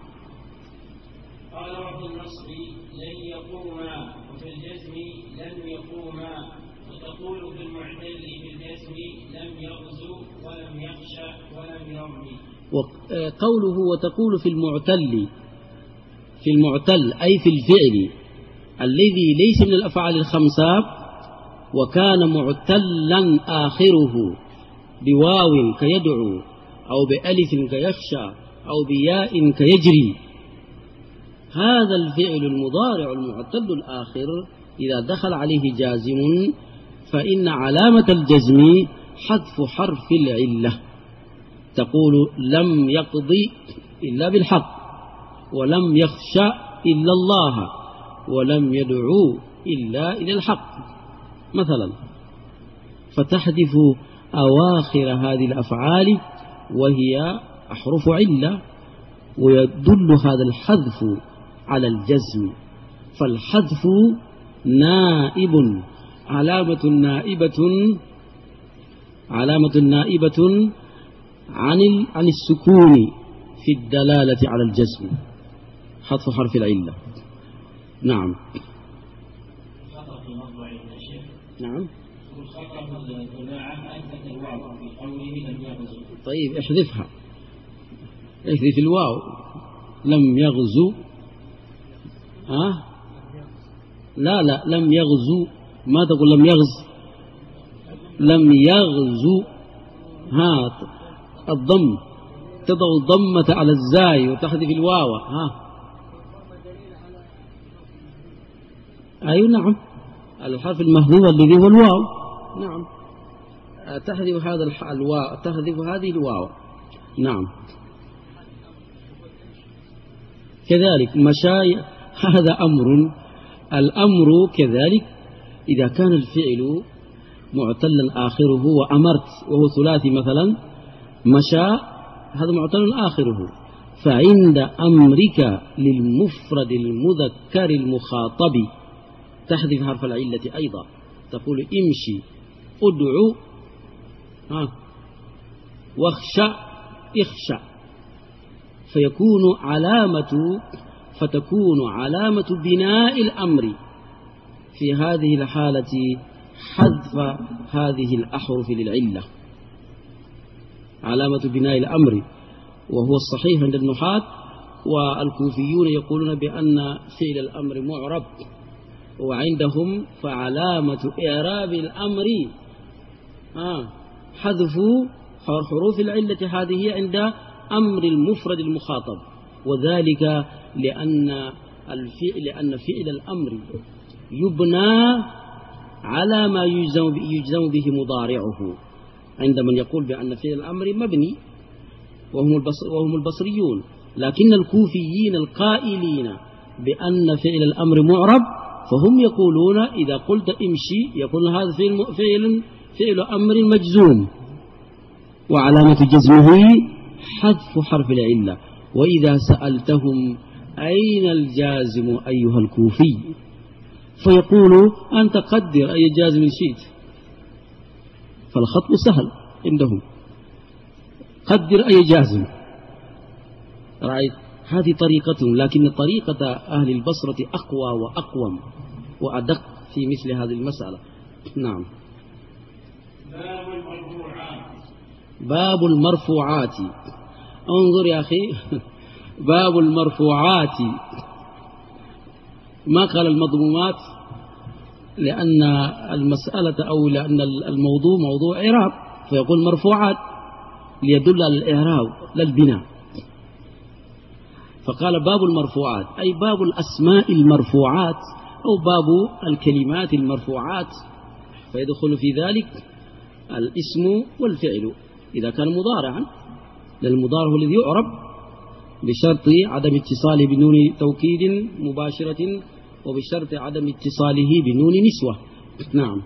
قال وفي النصب لن يقوما، وفي الجزم لن يقوما، وتقول في المعتل في الجزم لم يغزو ولم يخشى ولم يرمي. وقوله وتقول في المعتل، في المعتل أي في الفعل الذي ليس من الأفعال الخمسة وكان معتلا آخره بواو كيدعو أو بألف كيخشى أو بياء كيجري، هذا الفعل المضارع المعتل الآخر إذا دخل عليه جازم فإن علامة الجزم حذف حرف العلة، تقول لم يقضي إلا بالحق، ولم يخشى إلا الله، ولم يدعو إلا إلى الحق مثلا. فتحذف أواخر هذه الأفعال وهي أحرف علة، ويدل هذا الحذف على الجزم. فالحذف نائب، علامة نائبة علامة نائبة عن عن السكون في الدلالة على الجزم، حذف حرف العلة. نعم نعم. طيب احذفها، احذف الواو. لم يغزو، ها؟ لا لا لم يغزو، ما تقول لم يغز، لم يغزو. ها الضم، تضع الضمة على الزاي وتحذف الواو. ها أيوة نعم، الحرف المحذوف الذي هو الواو. نعم تحذف هذا الواو، تحذف هذه الواو. نعم كذلك مشاي، هذا أمر. الأمر كذلك إذا كان الفعل معتلا آخره، وأمرت وهو ثلاثي مثلا، مشى هذا معتل آخره. فعند أمرك للمفرد المذكر المخاطب تحذف حرف العلة أيضا، تقول امشي، ادعو، ها، واخشى، اخشى. فيكون علامة فتكون علامة بناء الأمر في هذه الحالة حذف هذه الأحرف للعلة، علامة بناء الأمر. وهو الصحيح عند النحاة، والكوفيون يقولون بأن فعل الأمر معرب، وعندهم فعلامة إعراب الأمر آه حذف حروف العلة هذه عند أمر المفرد المخاطب. وذلك لأن الفعل لأن فعل الأمر يبنى على ما يجزم يجزم به مضارعه، عند من يقول بأن فعل الأمر مبني وهم وهم البصريون. لكن الكوفيين القائلين بأن فعل الأمر معرب، فهم يقولون إذا قلت امشي يقول هذا فعل فعل فعل أمر مجزوم، وعلامة جزمه حذف حرف العلة. وإذا سألتهم أين الجازم أيها الكوفي، فيقول أنت قدر أي جازم شئت، فالخطب سهل عندهم، قدر أي جازم. رأيت هذه طريقتهم، لكن طريقة أهل البصرة أقوى وأقوم وأدق في مثل هذه المسألة. نعم. باب المرفوعات. باب المرفوعات، انظر يا أخي باب المرفوعات، ما قال المضمومات، لأن المسألة أو لأن الموضوع موضوع إعراب، فيقول مرفوعات ليدل على الإعراب لا البناء. فقال باب المرفوعات أي باب الأسماء المرفوعات أو باب الكلمات المرفوعات، فيدخل في ذلك الاسم والفعل إذا كان مضارعا، للمضارع الذي يعرب بشرط عدم اتصاله بنون توكيد مباشرة، وبشرط عدم اتصاله بنون نسوة. نعم.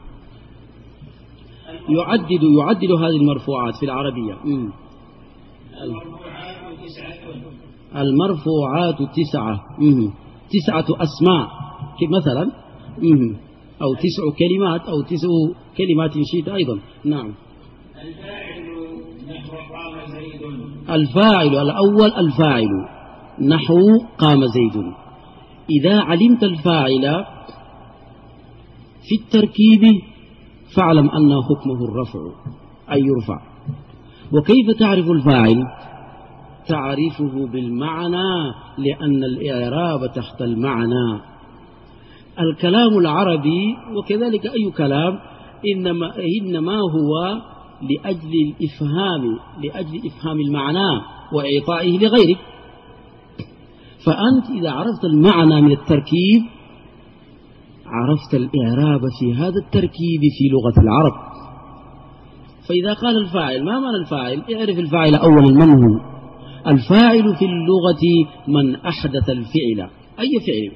يعدد يعدد هذه المرفوعات في العربية. مم. المرفوعات تسعة. المرفوعات تسعة. مم. تسعة أسماء مثلا، مم. أو تسع كلمات أو تسع كلمات شئت أيضا. نعم. الفاعل نحو قام زيد. الفاعل الأول الفاعل نحو قام زيد. إذا علمت الفاعل في التركيب فاعلم أن حكمه الرفع أي يرفع. وكيف تعرف الفاعل؟ تعرفه بالمعنى، لأن الإعراب تحت المعنى. الكلام العربي وكذلك أي كلام إنما, إنما هو لأجل الإفهام لأجل إفهام المعنى وإعطائه لغيرك. فأنت إذا عرفت المعنى من التركيب عرفت الإعراب في هذا التركيب في لغة العرب. فإذا قال الفاعل ما معنى الفاعل؟ اعرف الفاعل أولا من هو. الفاعل في اللغة من أحدث الفعل، أي فعل.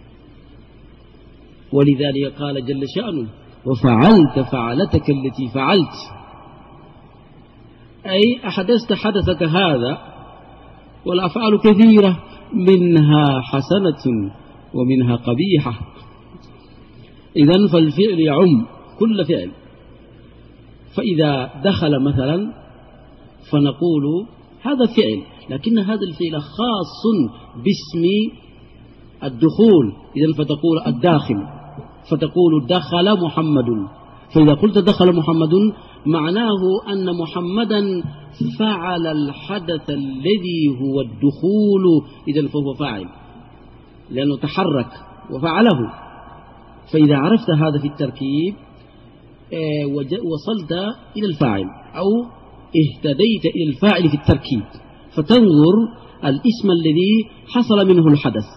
ولذلك قال جل شأنه وفعلت فعلتك التي فعلت، أي أحدثت حدثك هذا. والأفعال كثيرة منها حسنة ومنها قبيحة. إذن فالفعل يعم كل فعل. فإذا دخل مثلا فنقول هذا فعل، لكن هذا الفعل خاص باسم الدخول. إذن فتقول الداخل، فتقول دخل محمد. فإذا قلت دخل محمد معناه أن محمدا فعل الحدث الذي هو الدخول، إذن فهو فاعل لأنه تحرك وفعله. فإذا عرفت هذا في التركيب وصلت إلى الفاعل أو اهتديت إلى الفاعل في التركيب، فتنظر الاسم الذي حصل منه الحدث.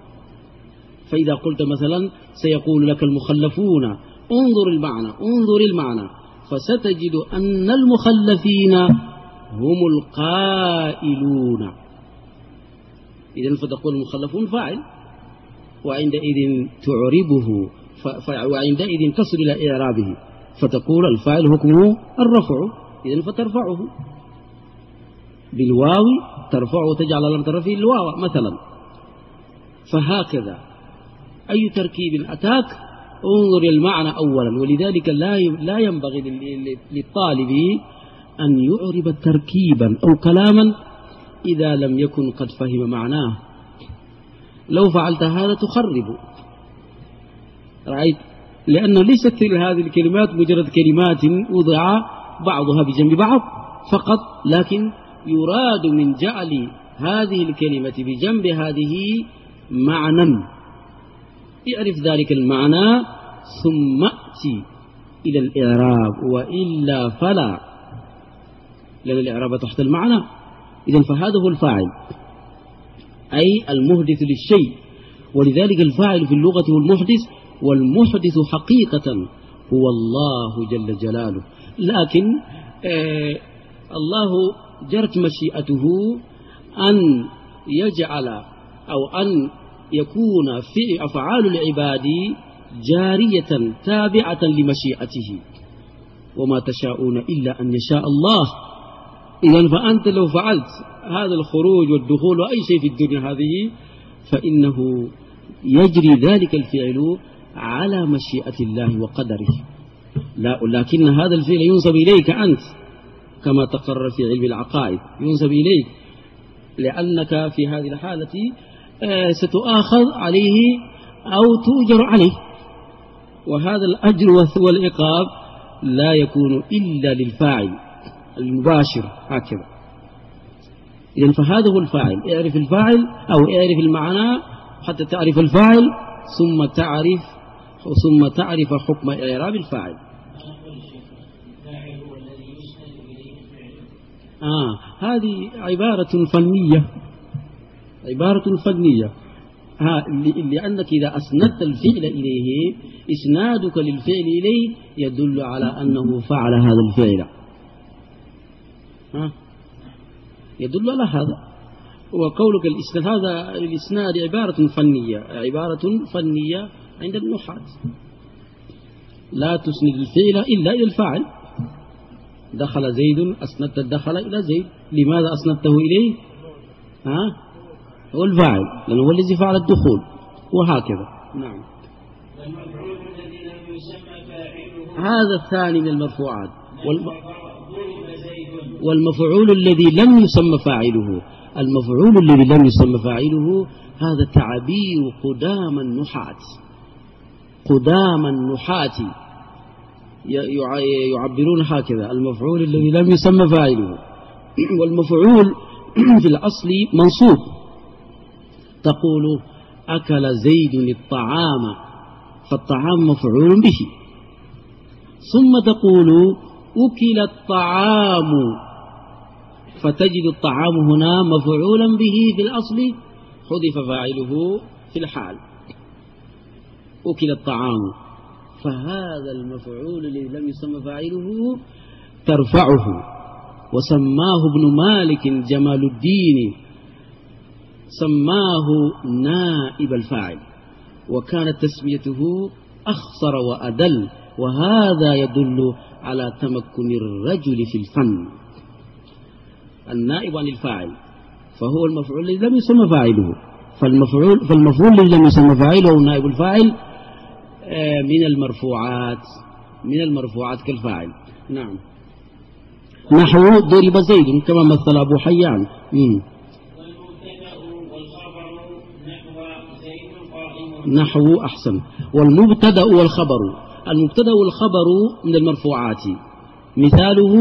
فإذا قلت مثلا سيقول لك المخلفون، انظر المعنى انظر المعنى فستجد أن المخلفين هم القائلون. إذن فتقول المخلفون فاعل، وعندئذ تعربه وعندئذ تصل إلى إعرابه فتقول الفاعل حكمه الرفع. إذن فترفعه بالواو، ترفعه تجعل علامة رفعه الواو مثلا. فهكذا أي تركيب أتاك انظر المعنى أولا. ولذلك لا ينبغي للطالب أن يعرب تركيبا أو كلاما إذا لم يكن قد فهم معناه. لو فعلت هذا تخرب، رأيت؟ لأنه ليست هذه الكلمات مجرد كلمات وضع بعضها بجنب بعض فقط، لكن يراد من جعل هذه الكلمة بجنب هذه معنى. اعرف ذلك المعنى ثم أتي إلى الإعراب، وإلا فلا، لأن الإعراب تحت المعنى. إذن فهذا هو الفاعل، أي المحدث للشيء. ولذلك الفاعل في اللغة هو المحدث، والمحدث حقيقة هو الله جل جلاله. لكن آه الله جرت مشيئته أن يجعل أو أن يكون في أفعال العباد جارية تابعة لمشيئته، وما تشاءون إلا أن يشاء الله. إذن فأنت لو فعلت هذا الخروج والدخول وأي شيء في الدنيا هذه فإنه يجري ذلك الفعل على مشيئة الله وقدره. لا، لكن هذا الفعل ينسب إليك أنت كما تقرر في علم العقائد، ينسب إليك لأنك في هذه الحالة ستؤاخذ عليه أو تؤجر عليه، وهذا الأجر والعقاب لا يكون إلا للفاعل المباشر هكذا. إذن فهذا هو الفاعل. اعرف الفاعل أو اعرف المعنى حتى تعرف الفاعل، ثم تعرف ثم تعرف حكم إعراب الفاعل. آه هذه عبارة فنية، عبارة فنية. ها لأنك إذا أسندت الفعل إليه، إسنادك للفعل إليه يدل على أنه فعل هذا الفعل، ها يدل على هذا. وقولك الإسناد، هذا الإسناد عبارة فنية، عبارة فنية عند النحاة. لا تسند الفعل إلا إلى الفاعل. دخل زيد، أسندت الدخل إلى زيد. لماذا أسندته إليه؟ ها هو الفاعل لأنه هو الذي فعل الدخول، وهكذا. نعم. هذا الثاني من المرفوعات. والمفعول الذي لم يسمى فاعله، المفعول الذي لم يسمى فاعله هذا تعبير قدام النحاة، قدام النحاة يعبرون هكذا: المفعول الذي لم يسمى فاعله. والمفعول في الأصل منصوب، تقول أكل زيد الطعام، فالطعام مفعول به. ثم تقول أكل الطعام، فتجد الطعام هنا مفعولا به في الأصل، حذف فاعله في الحال. أكل الطعام، فهذا المفعول الذي لم يسمى فاعله ترفعه، وسماه ابن مالك جمال الدين، سماه نائب الفاعل، وكانت تسميته أخصر وأدل، وهذا يدل على تمكن الرجل في الفن. النائب عن الفاعل فهو المفعول الذي لم يسمى فاعله، فالمفعول فالمفعول الذي لم يسمى فاعله نائب الفاعل من المرفوعات من المرفوعات كالفاعل. نعم. نحو ضرب زيد كما مثل أبو حيان. مم. نحو أحسن. والمبتدأ والخبر، المبتدأ والخبر من المرفوعات، مثاله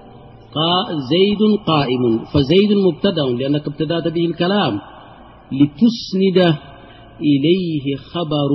زيد قائم، فزيد مبتدأ لأنك ابتدأت به الكلام، لتسند إليه خبر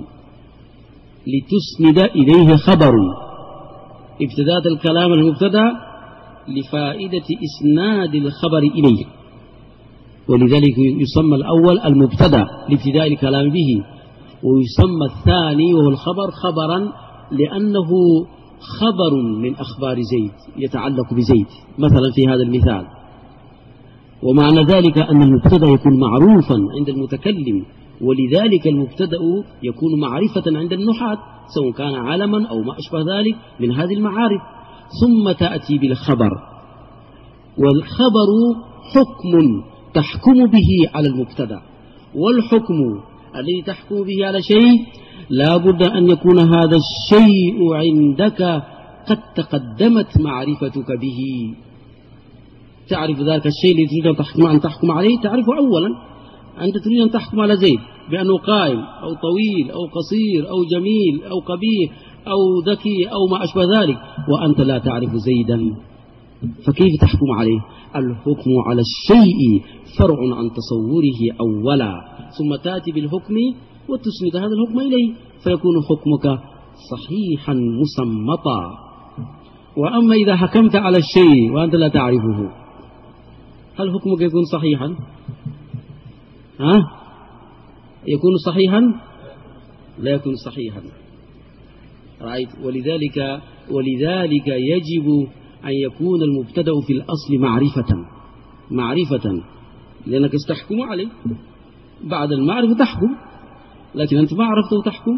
لتسند إليه خبر ابتدأت الكلام المبتدأ لفائدة إسناد الخبر إليه، ولذلك يسمى الأول المبتدأ لابتداء الكلام به، ويسمى الثاني وهو الخبر خبرا لأنه خبر من أخبار زيد يتعلق بزيد مثلا في هذا المثال. ومعنى ذلك أن المبتدأ يكون معروفا عند المتكلم، ولذلك المبتدأ يكون معرفة عند النحاة سواء كان علما أو ما أشبه ذلك من هذه المعارف. ثم تأتي بالخبر، والخبر حكم تحكم به على المبتدأ، والحكم الذي تحكم به على شيء لا بد أن يكون هذا الشيء عندك قد تقدمت معرفتك به. تعرف ذلك الشيء الذي تريد أن تحكم, أن تحكم عليه، تعرفه أولا. أنت تريد أن تحكم على زيد بأنه قائم أو طويل أو قصير أو جميل أو قبيح أو ذكي أو ما أشبه ذلك، وأنت لا تعرف زيدا، فكيف تحكم عليه؟ الحكم على الشيء فرع عن تصوره أولا، ثم تأتي بالحكم وتسند هذا الحكم إليه، فيكون حكمك صحيحا مسمطا. وأما إذا حكمت على الشيء وأنت لا تعرفه، هل حكمك يكون صحيحا؟ ها؟ يكون صحيحا؟ لا يكون صحيحا. رأيت؟ ولذلك ولذلك يجب أن يكون المبتدأ في الأصل معرفة معرفة لأنك تحكم عليه، بعد المعرفة تحكم، لكن أنت ما عرفته تحكم،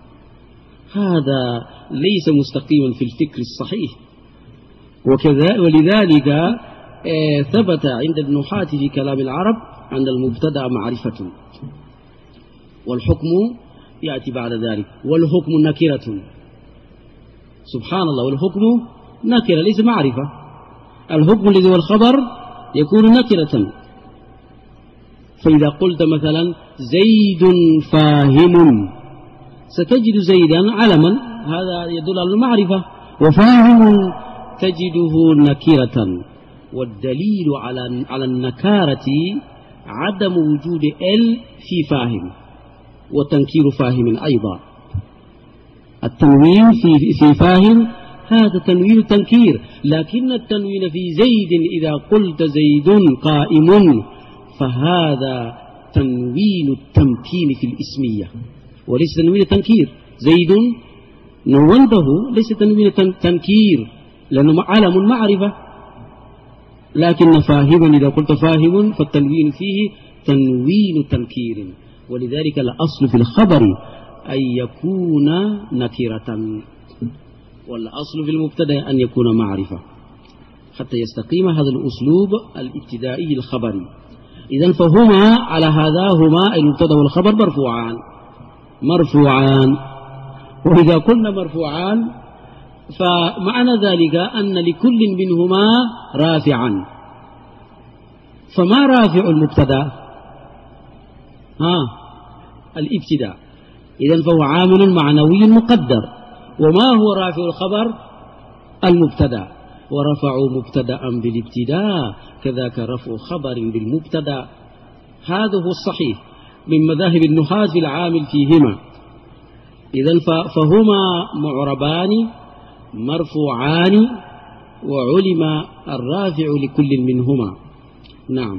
هذا ليس مستقيما في الفكر الصحيح. وكذا ولذلك ثبت عند النحاة في كلام العرب أن المبتدأ معرفة، والحكم يأتي بعد ذلك. والحكم نكرة، سبحان الله، والحكم نكرة ليس معرفة. الحكم الذي هو الخبر يكون نكرة. فإذا قلت مثلا زيد فاهم، ستجد زيدا علما، هذا يدل على المعرفة، وفاهم تجده نكرة. والدليل على على النكارة عدم وجود ال في فاهم، وتنكير فاهم أيضا. التنوين في في فاهم هذا تنوين تنكير، لكن التنوين في زيد إذا قلت زيد قائم فهذا تنوين التمكين في الاسمية وليس تنوين التنكير. زيد نونته ليس تنوين تنكير لأنه علم معرفة، لكن فاهم إذا قلت فاهم فالتنوين فيه تنوين تنكير. ولذلك الأصل في الخبر أن يكون نكرة، والأصل في المبتدأ أن يكون معرفة، حتى يستقيم هذا الأسلوب الابتدائي الخبري. إذن فهما على هذا هما المبتدأ والخبر مرفوعان مرفوعان وإذا قلنا مرفوعان فمعنى ذلك أن لكل منهما رافعا. فما رافع المبتدأ؟ ها الابتداء، إذن فهو عامل معنوي مقدر. وما هو رافع الخبر؟ المبتدأ. ورفعوا مبتدأ بالابتداء كذاك رفع خبر بالمبتدأ. هذا هو الصحيح من مذاهب النحاة في العامل فيهما. إذن فهما معربان مرفوعان، وعلم الرافع لكل منهما. نعم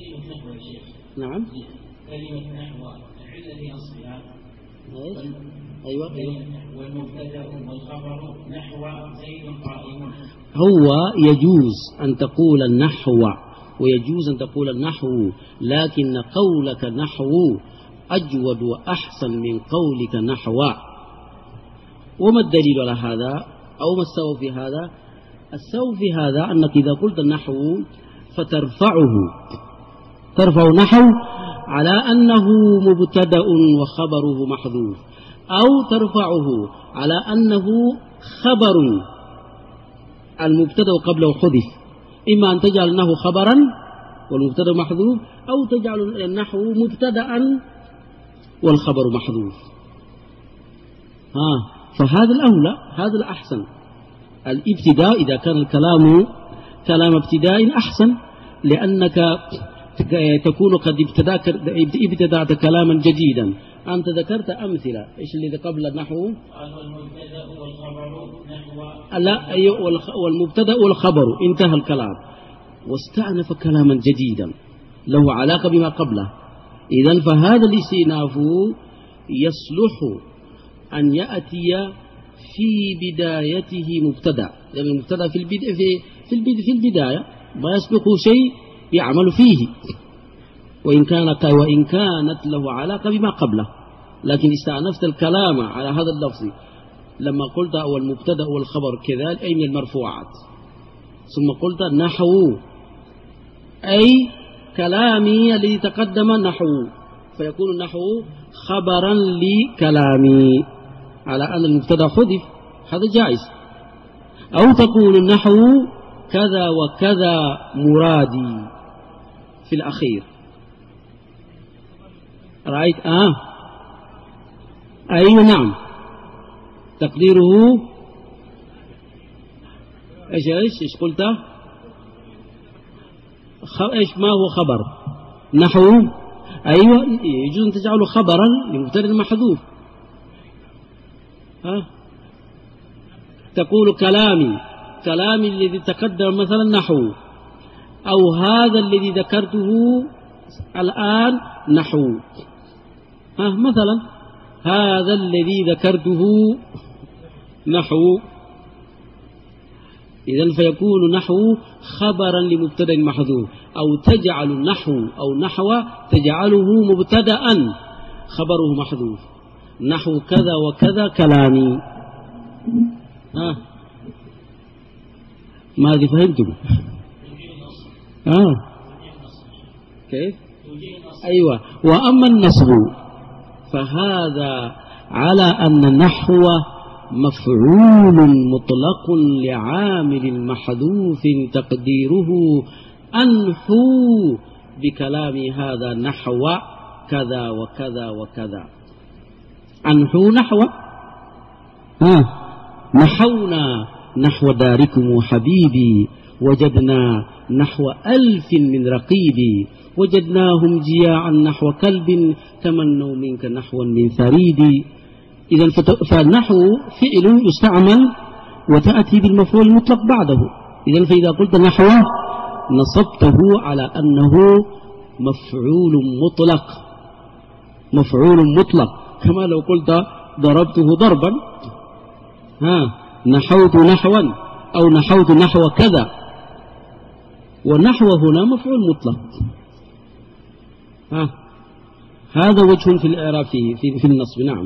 نعم. كلمة نحو العلة في أصلها أيوة أيوة. والمبتدأ والخبر نحو زيد قائم. هو يجوز أن تقول النحو ويجوز أن تقول النحو، لكن قولك نحو أجود وأحسن من قولك نحو. وما الدليل على هذا أو ما السبب في هذا؟ السبب في هذا أنك إذا قلت النحو فترفعه ترفع نحو على أنه مبتدأ وخبره محذوف، أو ترفعه على أنه خبر المبتدأ قبله حذف، إما أن تجعل النحو خبرا والمبتدأ محذوف، أو تجعل النحو مبتدأ والخبر محذوف. ها فهذا الأولى، هذا الأحسن. الابتداء إذا كان الكلام كلام ابتداء أحسن، لأنك تكون قد ابتدأت كلاما جديدا. أنت ذكرت أمثلة، إيش اللي قبل النحو؟ والمبتدأ والخبر نحو. لا أيوة، والمبتدأ والخبر انتهى الكلام، واستأنف كلاما جديدا له علاقة بما قبله. إذن فهذا الاستئناف يصلح أن يأتي في بدايته مبتدأ، لأن يعني المبتدأ في البداية في في البداية, في البداية ما يسبقه شيء يعمل فيه، وإن كانت وإن كانت له علاقة بما قبله، لكن استأنفت الكلام على هذا اللفظ لما قلت أو المبتدأ والخبر كذلك أي من المرفوعات، ثم قلت نحو أي كلامي الذي تقدم نحو، فيكون النحو خبرا لكلامي على أن المبتدأ حذف، هذا جائز. أو تقول النحو كذا وكذا مرادي في الأخير، رأيت آه أيوة نعم، تقديره إيش إيش إيش قلت؟ إيش ما هو خبر؟ نحو أيوة، يجوز أن تجعله خبرا لمبتدأ محذوف. ها تقول كلامي كلامي الذي تقدم مثلا نحو، أو هذا الذي ذكرته الآن نحو. ها مثلا هذا الذي ذكرته نحو، إذن فيكون نحو خبرا لمبتدأ محذوف، أو تجعل النحو أو نحو تجعله مبتدأ خبره محذوف، نحو كذا وكذا كلامي. آه. ماذا فهمتم؟ آه. كيف؟ أيوة. وأما النصب فهذا على أن النحو مفعول مطلق لعامل محذوف تقديره أنحو بكلام هذا نحو كذا وكذا وكذا، أنحو نحو. ها نحونا نحو داركم حبيبي، وجدنا نحو ألف من رقيبي، وجدناهم جياعا نحو كلب، تمنوا منك نحوا من ثريد. إذا فالنحو فعل يستعمل وتأتي بالمفعول المطلق بعده. إذا فإذا قلت نحو نصبته على أنه مفعول مطلق، مفعول مطلق، كما لو قلت ضربته ضربا، ها نحوت نحوا أو نحوت نحو كذا، والنحو هنا مفعول مطلق. ها هذا وجه في الإعراب في, في, في النصب. نعم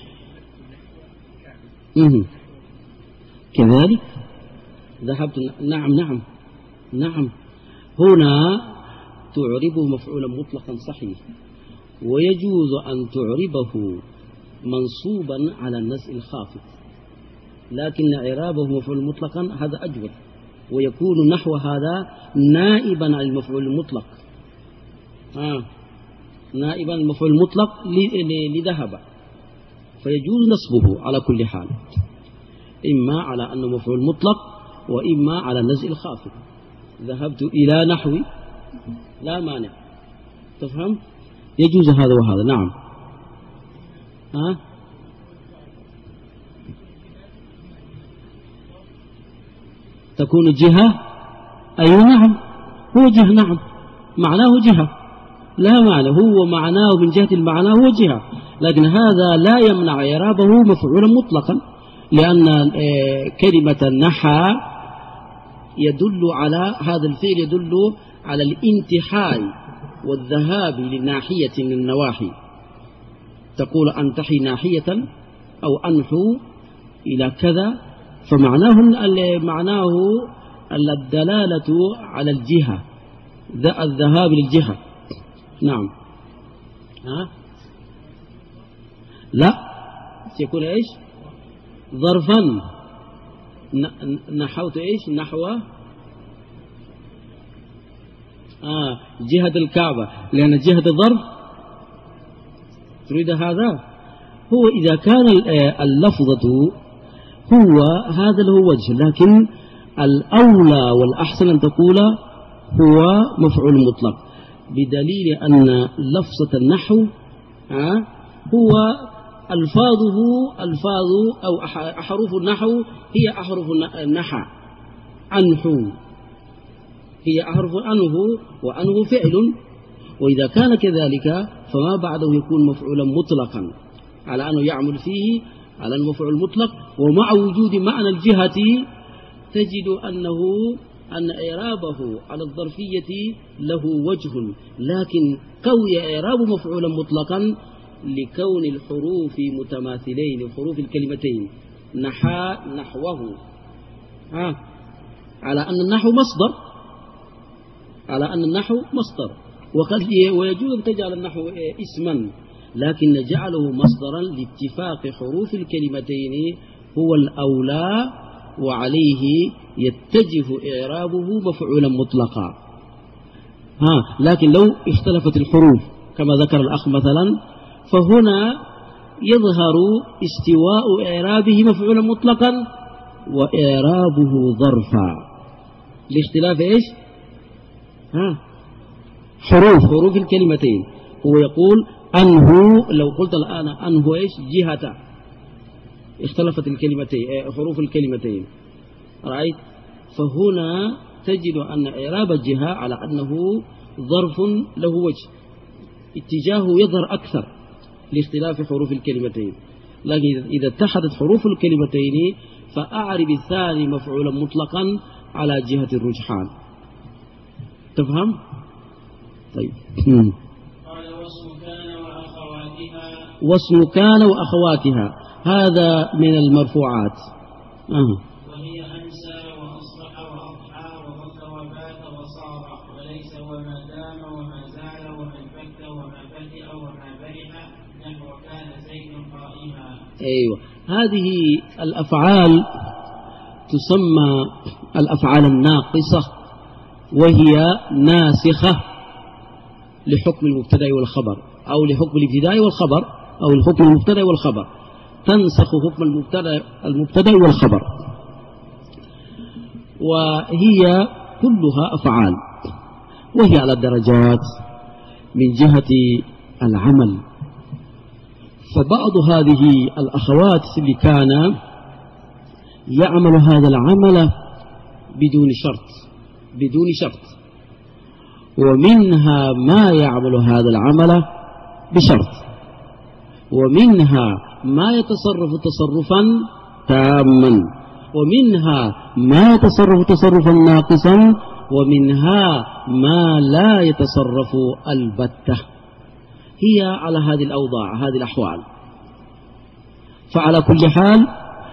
مه. كذلك ذهبت. نعم نعم نعم هنا تعربه مفعولا مطلقا صحيح، ويجوز أن تعربه منصوبا على النزع الخافض، لكن إعرابه مفعول مطلقا هذا أجود، ويكون نحو هذا نائبا عن المفعول المطلق. آه. نائبا المفعول المطلق لذهب، فيجوز نصبه على كل حال، إما على أنه مفعول مطلق وإما على النزع الخافض. ذهبت إلى نحوي لا مانع، تفهم؟ يجوز هذا وهذا. نعم. ها تكون جهة. أيوة نعم هو جهة، نعم معناه جهة، لا معنى، هو معناه من جهة المعنى هو جهة، لكن هذا لا يمنع إعرابه مفعولا مطلقا، لأن كلمة نحى يدل على هذا الفعل، يدل على الانتحاء والذهاب لناحية من النواحي. تقول أنتحي ناحية أو أنحو إلى كذا، فمعناه معناه الدلالة على الجهة، الذهاب للجهة. نعم. ها؟ لا، سيكون إيش؟ ظرفا. نحوت إيش؟ نحو آه جهة الكعبة، لأن جهة الظرف تريد هذا. هو إذا كان اللفظة هو هذا له وجه، لكن الأولى والأحسن أن تقول هو مفعول مطلق، بدليل أن لفظة النحو آه هو ألفاظه ألفاظ أو أحرف النحو هي أحرف النحى. أنحو هي أحرف أنه، وأنه فعل، وإذا كان كذلك فما بعده يكون مفعولا مطلقا على أنه يعمل فيه على المفعول المطلق. ومع وجود معنى الجهة تجد أنه أن إعرابه على الظرفية له وجه، لكن قوي إعراب مفعولا مطلقا لكون الحروف متماثلين، حروف الكلمتين نحى نحوه، ها على أن النحو مصدر، على أن النحو مصدر، وقد ويجوز أن تجعل النحو اسما، لكن نجعله مصدرا لاتفاق حروف الكلمتين هو الأولى، وعليه يتجه إعرابه مفعولا مطلقا. ها لكن لو اختلفت الحروف كما ذكر الأخ مثلا، فهنا يظهر استواء إعرابه مفعولا مطلقا وإعرابه ظرفا لاختلاف إيش؟ ها حروف حروف الكلمتين. هو يقول أنه، لو قلت الآن أنه إيش؟ جهة، اختلفت الكلمتين حروف الكلمتين، رأيت؟ فهنا تجد أن إعراب الجهة على أنه ظرف له وجه، اتجاهه يظهر أكثر لاختلاف حروف الكلمتين. لكن إذا اتحدت حروف الكلمتين فأعرب الثاني مفعولا مطلقا على جهة الرجحان. تفهم؟ طيب. قال واسم كان وأخواتها. واسم كان وأخواتها هذا من المرفوعات. أه. وهي أنسى وأصبح وأضحى وظل وبات وصار، وليس وما دام وما زال وما انفك وما بدأ وما برح، نحو كان زيد قائما. أيوة، هذه الأفعال تسمى الأفعال الناقصة، وهي ناسخة لحكم المبتدأ والخبر، أو لحكم الابتداء والخبر، أو لحكم المبتدأ والخبر، تنسخ حكم المبتدأ المبتدأ والخبر. وهي كلها أفعال، وهي على الدرجات من جهة العمل. فبعض هذه الأخوات اللي كان يعمل هذا العمل بدون شرط بدون شرط ومنها ما يعمل هذا العمل بشرط، ومنها ما يتصرف تصرفا تاما، ومنها ما يتصرف تصرفا ناقصا، ومنها ما لا يتصرف البتة. هي على هذه الأوضاع، هذه الأحوال. فعلى كل حال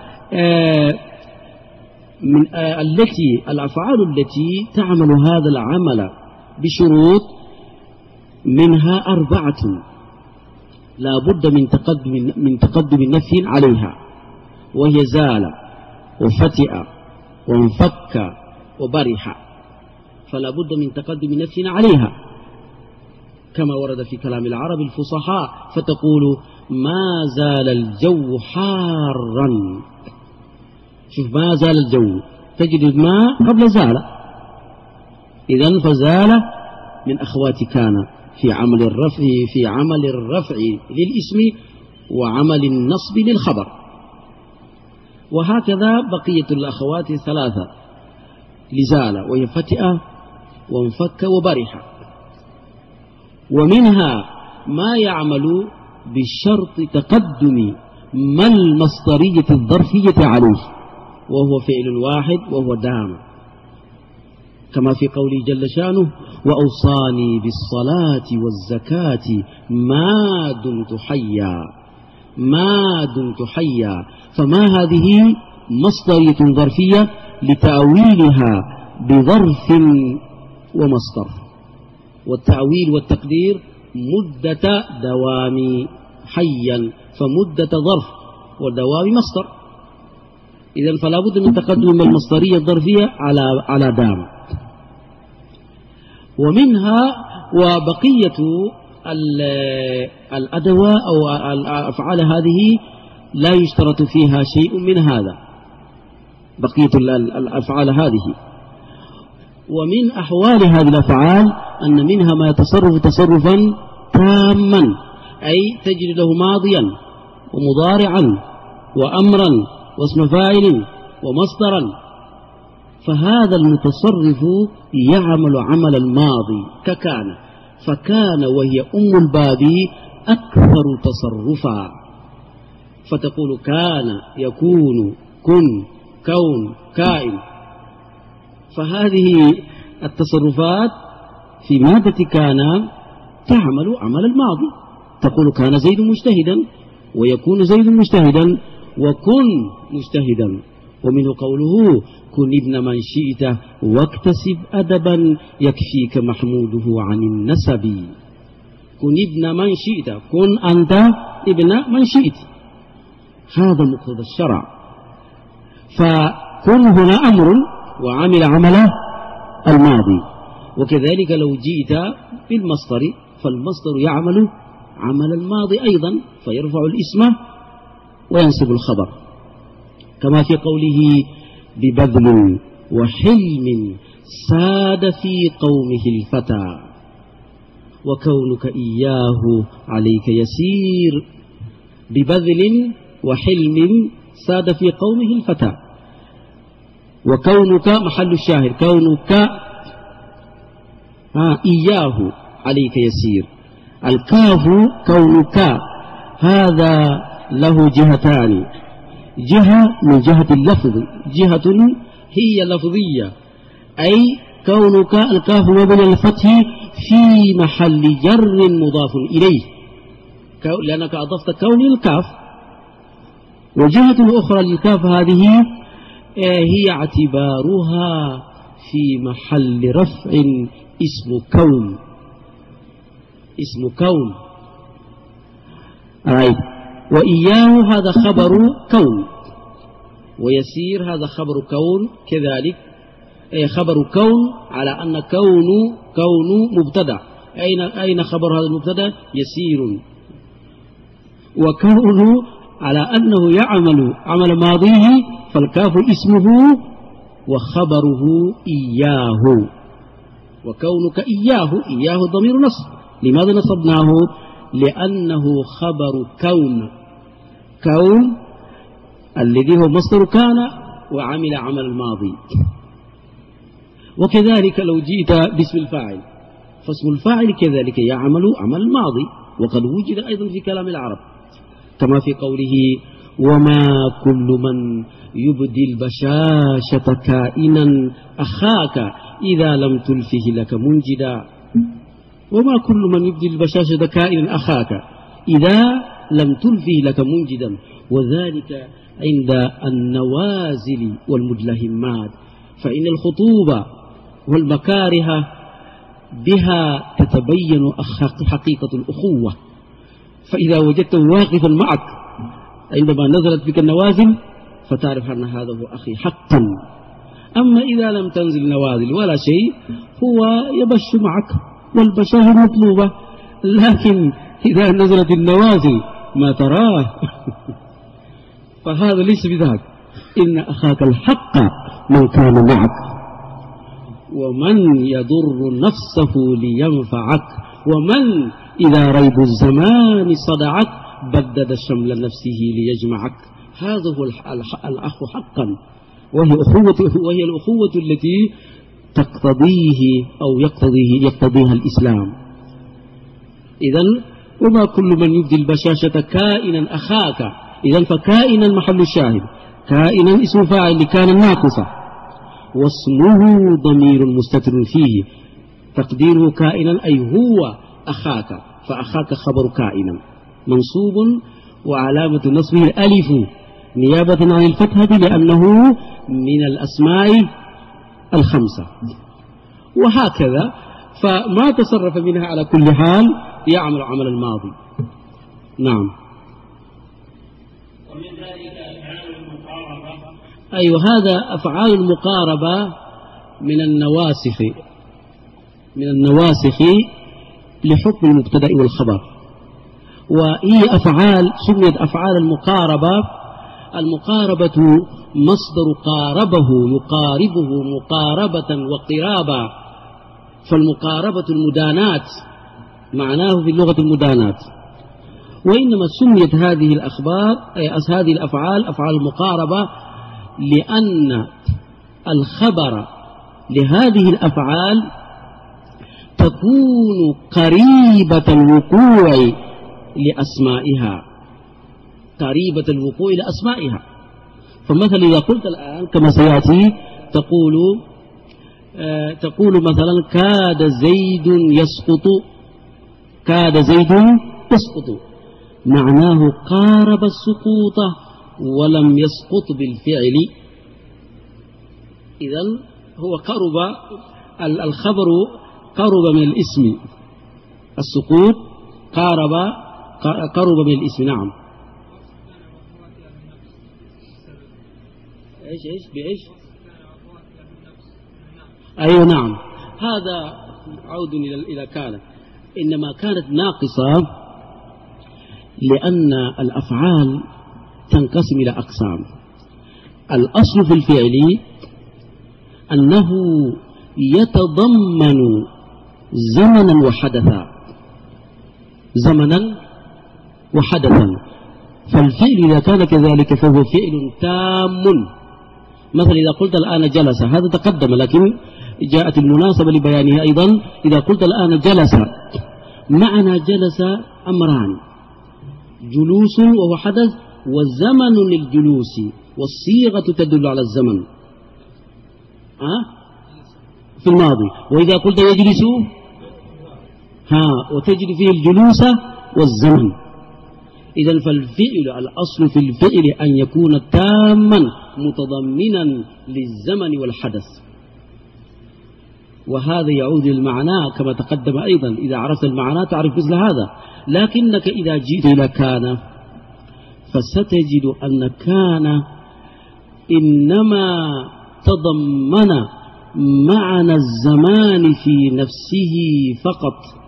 من التي الأفعال التي تعمل هذا العمل بشروط منها أربعة لا بد من تقدم من تقدم النفي عليها، وهي زال وفتئ وانفك وبرح، فلا بد من تقدم نفي عليها كما ورد في كلام العرب الفصحاء، فتقول ما زال الجو حارا. شوف، ما زال الجو، تجد الماء قبل زال، إذن فزال من أخوات كان في عمل الرفع في عمل الرفع للاسم وعمل النصب للخبر. وهكذا بقية الأخوات الثلاثة لزال، وهي فتئة وانفك وبرح. ومنها ما يعمل بشرط تقدم ما المصدرية الظرفية عليه، وهو فعل واحد وهو دام، كما في قوله جل شانه: وأوصاني بالصلاة والزكاة ما دمت حيا، ما دمت حيا. فما هذه مصدرية ظرفية لتأويلها بظرف ومصدر، والتأويل والتقدير مدة دوام حيا، فمدة ظرف ودوام مصدر. إذن فلا بد من تقدم المصدرية الظرفية على على دام. ومنها وبقية الأدوات أو الأفعال هذه لا يشترط فيها شيء من هذا، بقية الأفعال هذه. ومن أحوال هذه الأفعال أن منها ما يتصرف تصرفا تاما، أي تجد له ماضيا ومضارعا وأمرا واسم فاعل ومصدرا، فهذا المتصرف يعمل عمل الماضي ككان، فكان وهي أم الباب أكثر تصرفا، فتقول كان، يكون، كن، كون، كائن. فهذه التصرفات في مادة كان تعمل عمل الماضي، تقول كان زيد مجتهدا، ويكون زيد مجتهدا، وكن مجتهدا. ومنه قوله: كن ابن من شئت واكتسب أدبا يكفيك محموده عن النسب. كن ابن من شئت، كن أنت ابن من شئت، هذا مقتضى الشرع. فكن هنا أمر وعمل عمل الماضي. وكذلك لو جئت بالمصدر فالمصدر يعمل عمل الماضي أيضا، فيرفع الاسم وينصب الخبر، كما في قوله: ببذل وحلم ساد في قومه الفتى وكونك إياه عليك يسير. ببذل وحلم ساد في قومه الفتى، وكونك محل الشاهد، كونك آه إياه عليك يسير. الكاف كونك هذا له جهتان: جهة من جهة اللفظ، جهة هي لفظية، أي كونك الكاف مبني الفتح في محل جر مضاف إليه، لأنك أضفت كون الكاف. وجهة أخرى للكاف هذه هي اعتبارها في محل رفع اسم كون، اسم كون. right. وإياه هذا خبر كون، ويسير هذا خبر كون كذلك، أي خبر كون على أن كون كون مبتدأ. أين أين خبر هذا المبتدأ؟ يسير. وكون على أنه يعمل عمل ماضيه، فالكاف اسمه وخبره إياه. وكونك إياه، إياه ضمير نصب. لماذا نصبناه؟ لأنه خبر كون، كون الذي هو مصدر كان وعمل عمل الماضي. وكذلك لو جئت باسم الفاعل، فاسم الفاعل كذلك يعمل عمل الماضي، وقد وجد أيضا في كلام العرب، كما في قوله: وما كل من يبدي البشاشة كائنا أخاك إذا لم تلفه لك منجدا. وما كل من يبدي البشاشة كائنا أخاك إذا لم تلفه لك منجدا، وذلك عند النوازل والمدلهمات، فإن الخطوبة والمكاره بها تتبين حقيقة الأخوة. فإذا وجدته واقفا معك عندما نزلت بك النوازل فتعرف أن هذا هو أخي حقا. أما إذا لم تنزل نوازل ولا شيء هو يبش معك والبشاشة مطلوبة، لكن إذا نزلت النوازل ما تراه فهذا ليس بذاك. إن أخاك الحق من كان معك، ومن يضر نفسه لينفعك، ومن إذا ريب الزمان صدعك بدد شمل نفسه ليجمعك. هذا هو الأخ حقا، وهي أخوة، وهي الأخوة التي تقتضيه أو يقتضيه يقتضيها الإسلام. إذن وما كل من يبدي البشاشة كائنا أخاك. إذن فكائنا محل الشاهد، كائنا اسم فاعل لكان الناقصة، واسمه ضمير مستتر فيه تقديره كائنا أي هو أخاك، فأخاك خبر كائنا منصوب وعلامة نصبه الألف نيابة عن الفتحة لأنه من الأسماء الخمسة. وهكذا فما تصرف منها على كل حال يعمل عمل الماضي. نعم. ومن ذلك أفعال المقاربة. أيوة، هذا أفعال المقاربة من النواسخ من النواسخ لحكم المبتدأ والخبر، وهي أفعال سميت أفعال المقاربة. المقاربة مصدر قاربه يقاربه مقاربة وقرابة، فالمقاربة المدانات معناه في اللغة المدانات، وإنما سميت هذه الأخبار أي هذه الأفعال أفعال المقاربة لأن الخبر لهذه الأفعال تكون قريبة الوقوع لأسمائها قريبة الوقوع لأسمائها. فمثلا إذا قلت الآن كما سيأتي تقول آه تقول مثلا كاد زيد يسقط، كاد زيد يسقط معناه قارب السقوط ولم يسقط بالفعل. إذن هو قرب الخبر قرب من الاسم، السقوط قارب قرب من الاسم. نعم. ايش ايش بايش؟ ايوه نعم، هذا عود الى الى كان، انما كانت ناقصه لان الافعال تنقسم الى اقسام. الاصل في الفعل انه يتضمن زمنا وحدثا، زمنا وحدثا. فالفعل إذا كان كذلك فهو فعل تام. مثلا إذا قلت الآن جلس، هذا تقدم لكن جاءت المناسبة لبيانه أيضا. إذا قلت الآن جلس، معنى جلس أمران: جلوس وهو حدث، وزمن للجلوس، والصيغة تدل على الزمن أه؟ في الماضي. وإذا قلت يجلس ها وتجد فيه الجلوس والزمن. إذن فالفعل الأصل في الفعل أن يكون تاما متضمنا للزمن والحدث، وهذا يعود للمعنى كما تقدم أيضا. إذا عرفت المعنى تعرف مثل هذا. لكنك إذا جئت إلى كان فستجد أن كان إنما تضمن معنى الزمان في نفسه فقط،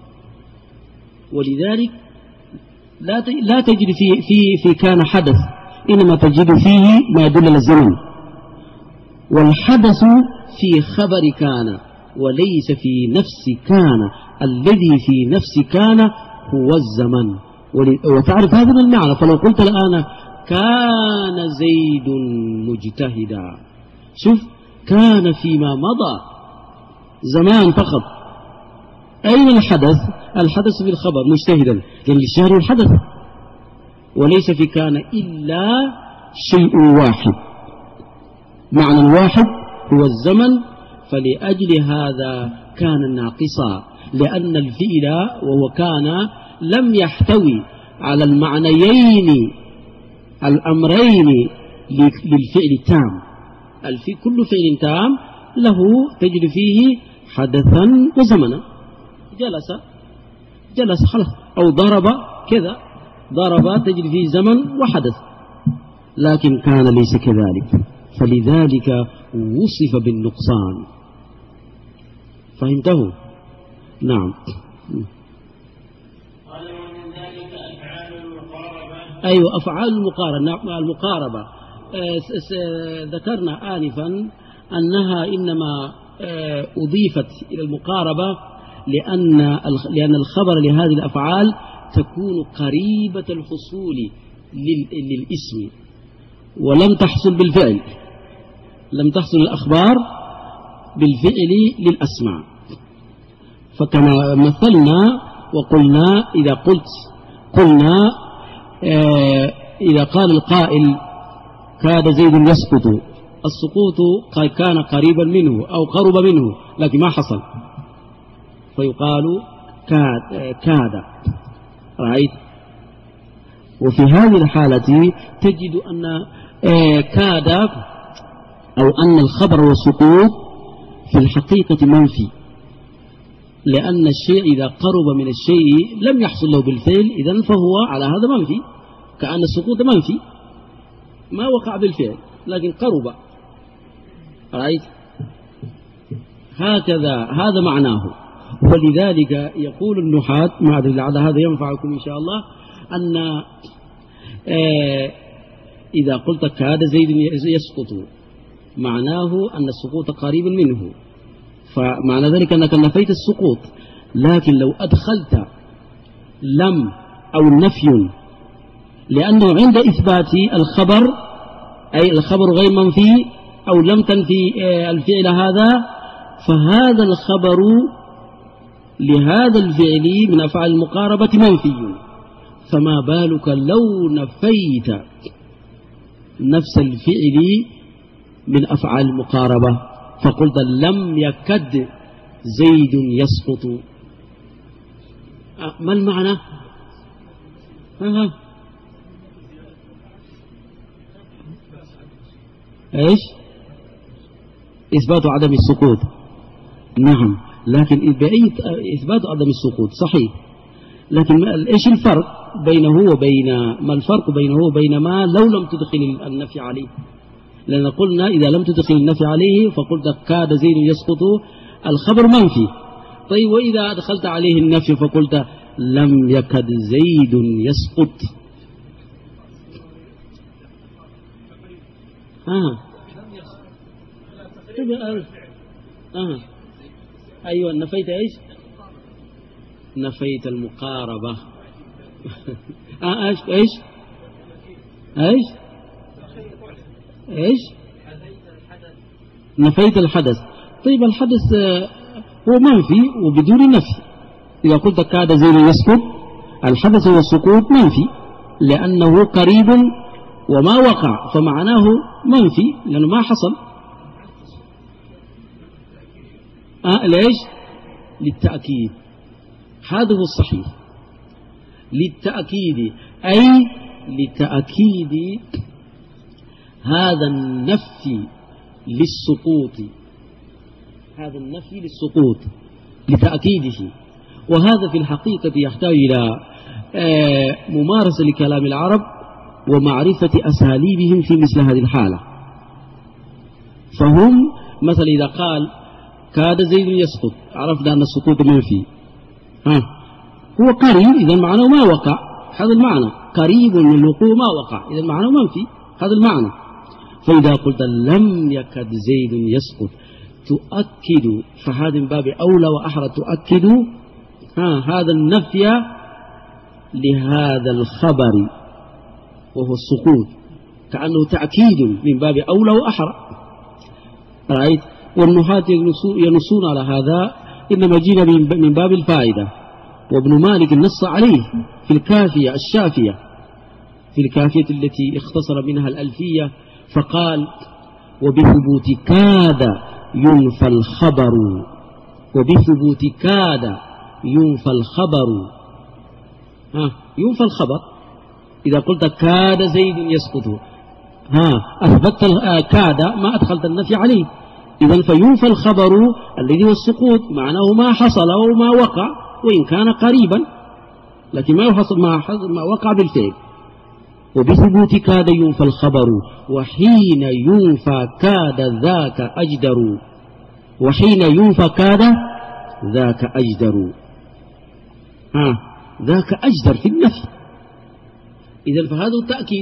ولذلك لا لا تجد في في في كان حدث، إنما تجد فيه ما يدل على الزمن، والحدث في خبر كان وليس في نفس كان. الذي في نفس كان هو الزمن، وتعرف هذا المعنى. فلو قلت الآن كان زيد مجتهدا، شوف كان فيما مضى زمان فقط. أين الحدث؟ الحدث في الخبر مجتهدا، لأن الشهر الحدث، وليس في كان إلا شيء واحد، معنى واحد هو الزمن. فلأجل هذا كان ناقصا، لأن الفعل وهو كان لم يحتوي على المعنيين الأمرين للفعل التام. الفي كل فعل تام له تجد فيه حدثا وزمنا. جلس جلس خلص، أو ضرب كذا، ضرب تجد فيه زمن وحدث. لكن كان ليس كذلك، فلذلك وصف بالنقصان. فهمته؟ نعم. أيوة، أفعال المقاربة. المقاربة ذكرنا آنفا أنها إنما أضيفت إلى المقاربة لأن لأن الخبر لهذه الأفعال تكون قريبة الحصول للاسم، ولم تحصل بالفعل، لم تحصل الأخبار بالفعل للأسماء. فكما مثلنا وقلنا إذا قلت قلنا آه إذا قال القائل كاد زيد يسقط، السقوط كان قريبا منه أو قرب منه لكن ما حصل، فيقال كاد, كاد. رأيت؟ وفي هذه الحالة تجد أن كاد أو أن الخبر والسقوط في الحقيقة منفي، لأن الشيء إذا قرب من الشيء لم يحصل له بالفعل إذن فهو على هذا منفي، كأن السقوط منفي ما وقع بالفعل لكن قرب. رأيت؟ هكذا هذا معناه. ولذلك يقول النحاة، ما أدري لعل هذا ينفعكم إن شاء الله، أن آه إذا قلت كاد زيد يسقط معناه أن السقوط قريب منه، فمعنى ذلك أنك نفيت السقوط. لكن لو أدخلت لم أو النفي، لأنه عند إثبات الخبر أي الخبر غير منفي أو لم تنفي الفعل هذا، فهذا الخبر لهذا الفعل من أفعال المقاربة منفي، فما بالك لو نفيت نفس الفعل من أفعال المقاربة فقلت لم يكد زيد يسقط. ما المعنى؟ ها إيش؟ إثبات عدم السقوط. نعم، لكن بأي إثبات عدم السقوط صحيح، لكن إيش الفرق بينه وبين ما الفرق بينه وبين ما لو لم تدخل النفي عليه؟ لأن قلنا إذا لم تدخل النفي عليه فقلت كاد زيد يسقط الخبر منفي. طيب وإذا أدخلت عليه النفي فقلت لم يكد زيد يسقط. آه. آه. أيوة نفيت إيش؟ نفيت المقاربة. آه إيش إيش إيش إيش نفيت الحدث. طيب الحدث هو منفي وبدون نفي. إذا قلت كاد زيد يسقط الحدث والسقوط منفي لأنه قريب وما وقع، فمعناه منفي لأنه ما حصل. آه ليش؟ للتأكيد. هذا هو الصحيح، للتأكيد، أي لتأكيد هذا النفي للسقوط، هذا النفي للسقوط لتأكيده. وهذا في الحقيقة يحتاج إلى ممارسة لكلام العرب ومعرفة أساليبهم في مثل هذه الحالة. فهم مثلا إذا قال كاد زيد يسقط عرفنا أن السقوط منفي، ها هو قريب إذا معناه ما وقع، هذا المعنى قريب من الوقوع ما وقع إذا معناه منفي، هذا المعنى. فإذا قلت لم يكد زيد يسقط تؤكد، فهذا من باب أولى وأحرى تؤكد ها هذا النفي لهذا الخبر وهو السقوط، كأنه تأكيد من باب أولى وأحرى. رأيت؟ والنحاة ينصون على هذا، إنما جينا من باب الفائدة. وابن مالك نص عليه في الكافية الشافية، في الكافية التي اختصر منها الألفية، فقال وبثبوت كاد ينفى الخبر، وبثبوت كاد ينفى الخبر. ها ينفى الخبر إذا قلت كاد زيد يسقط، ها أثبت كاد ما أدخلت النفي عليه، إذن فينفى الخبر الذي هو السقوط، معناه ما حصل وما وقع وإن كان قريبا، لكن ما يحصل ما, ما وقع بالفعل. وبثبوت كاد ينفى الخبر، وحين ينفى كاد ذاك أجدر، وحين ينفى كاد ذاك أجدر، ها ذاك أجدر في النفي. إذن فهذا التأكيد،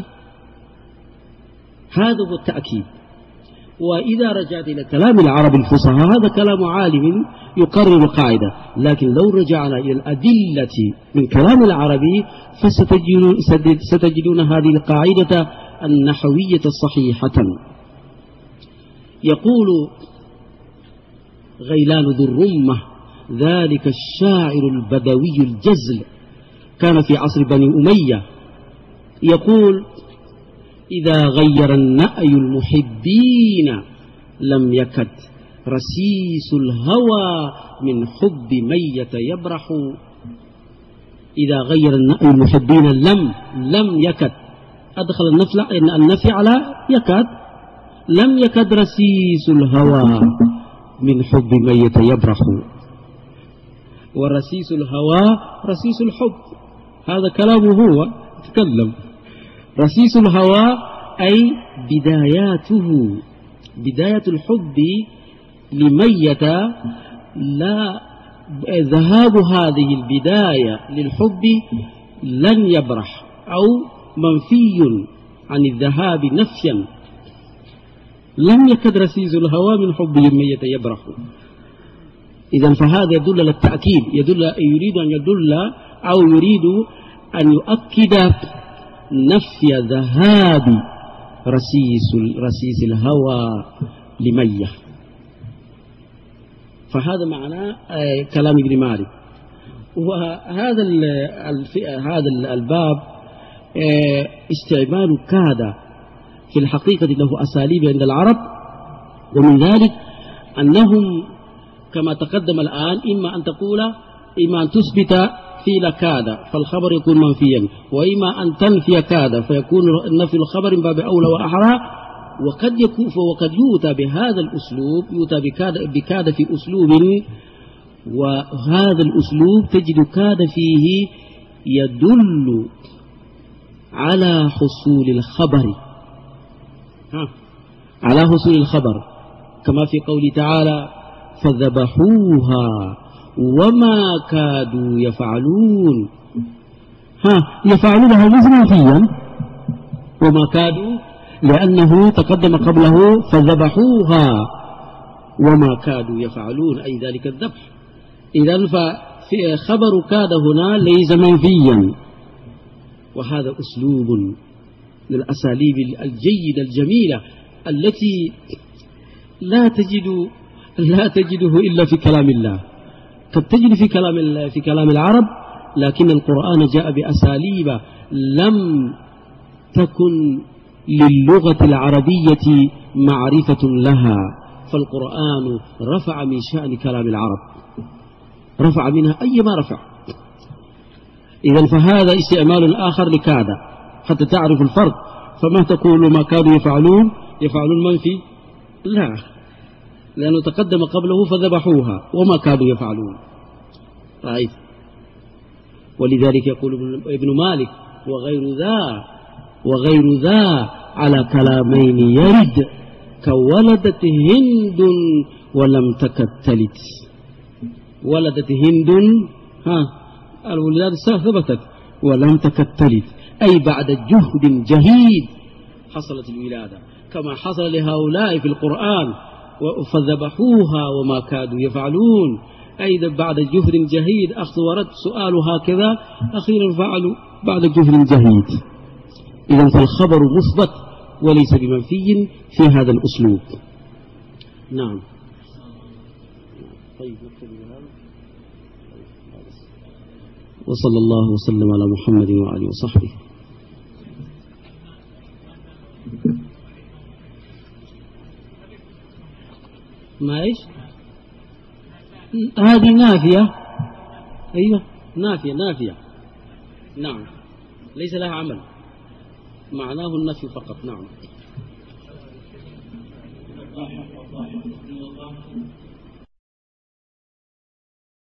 هذا هو التأكيد. وإذا رجعت إلى كلام العرب الفصحى هذا كلام عالم يقرر قاعدة، لكن لو رجعنا إلى الأدلة من كلام العربي فستجدون ستجدون هذه القاعدة النحوية صحيحة. يقول غيلان ذو الرمة ذلك الشاعر البدوي الجزل كان في عصر بني أمية يقول: إذا غير النأي المحبين لم يكد رسيس الهوى من حب ميت يبرح. إذا غير النأي المحبين لم لم يكد، أدخل النفي النفي على يكاد، لم يكد رسيس الهوى من حب ميت يبرح. ورسيس الهوى رسيس الحب، هذا كلامه هو تكلم. رسيس الهوى أي بداياته، بداية الحب لميت، لا ذهاب هذه البداية للحب لن يبرح، أو منفي عن الذهاب نفيا. لم يكد رسيس الهوى من حب ميت يبرح. إذن فهذا يدل على التأكيد، يدل يريد أن يدل أو يريد أن يؤكد نفي ذهاب رسيس رسيس الهوى لمية. فهذا معنى كلام ابن مالك. وهذا هذا الباب استعمال كاد في الحقيقة له أساليب عند العرب، ومن ذلك أنهم كما تقدم الآن إما أن تقول إما أن تثبت فعل كاد فالخبر يكون منفيا، وإما أن تنفي كاد فيكون النفي الخبر من باب أولى وأحرى. وقد يكون وقد يؤتى بهذا الأسلوب، يؤتى بكاد, بكاد في أسلوب، وهذا الأسلوب تجد كاد فيه يدل على حصول الخبر، ها على حصول الخبر، كما في قوله تعالى: فذبحوها وما كادوا يفعلون. ها يفعلونها ليس منفيا، وما كادوا لأنه تقدم قبله فذبحوها وما كادوا يفعلون، أي ذلك الذبح. إذن فخبر كاد هنا ليس منفيا. وهذا أسلوب من الأساليب الجيدة الجميلة التي لا تجد لا تجده إلا في كلام الله. قد تجد في كلام في كلام العرب، لكن القرآن جاء بأساليب لم تكن للغة العربية معرفة لها، فالقرآن رفع من شأن كلام العرب، رفع منها أي ما رفع. إذن فهذا استعمال آخر لكاد حتى تعرف الفرق. فما تقول ما كانوا يفعلون يفعلون منفي؟ لا، لأنه تقدم قبله فذبحوها وما كانوا يفعلون. رأيت؟ ولذلك يقول ابن مالك: وغير ذا وغير ذا على كلامين يرد، كولدت هند ولم تكد تلد. ولدت هند، ها الولادة ثبتت، ولم تكد تلد، أي بعد جهد جهيد حصلت الولادة، كما حصل لهؤلاء في القرآن: فذبحوها وما كادوا يفعلون، أيضا بعد جهد جهيد. أخذ ورد سؤال هكذا، أخيرا فعلوا بعد جهد جهيد. إذن فالخبر مثبت وليس بمنفي في هذا الأسلوب. نعم. طيب وصلى الله وسلم على محمد وآله وصحبه. ما إيش؟ هذه نافية. أيوة نافية نافية. نعم، ليس لها عمل، معناه النفي فقط. نعم.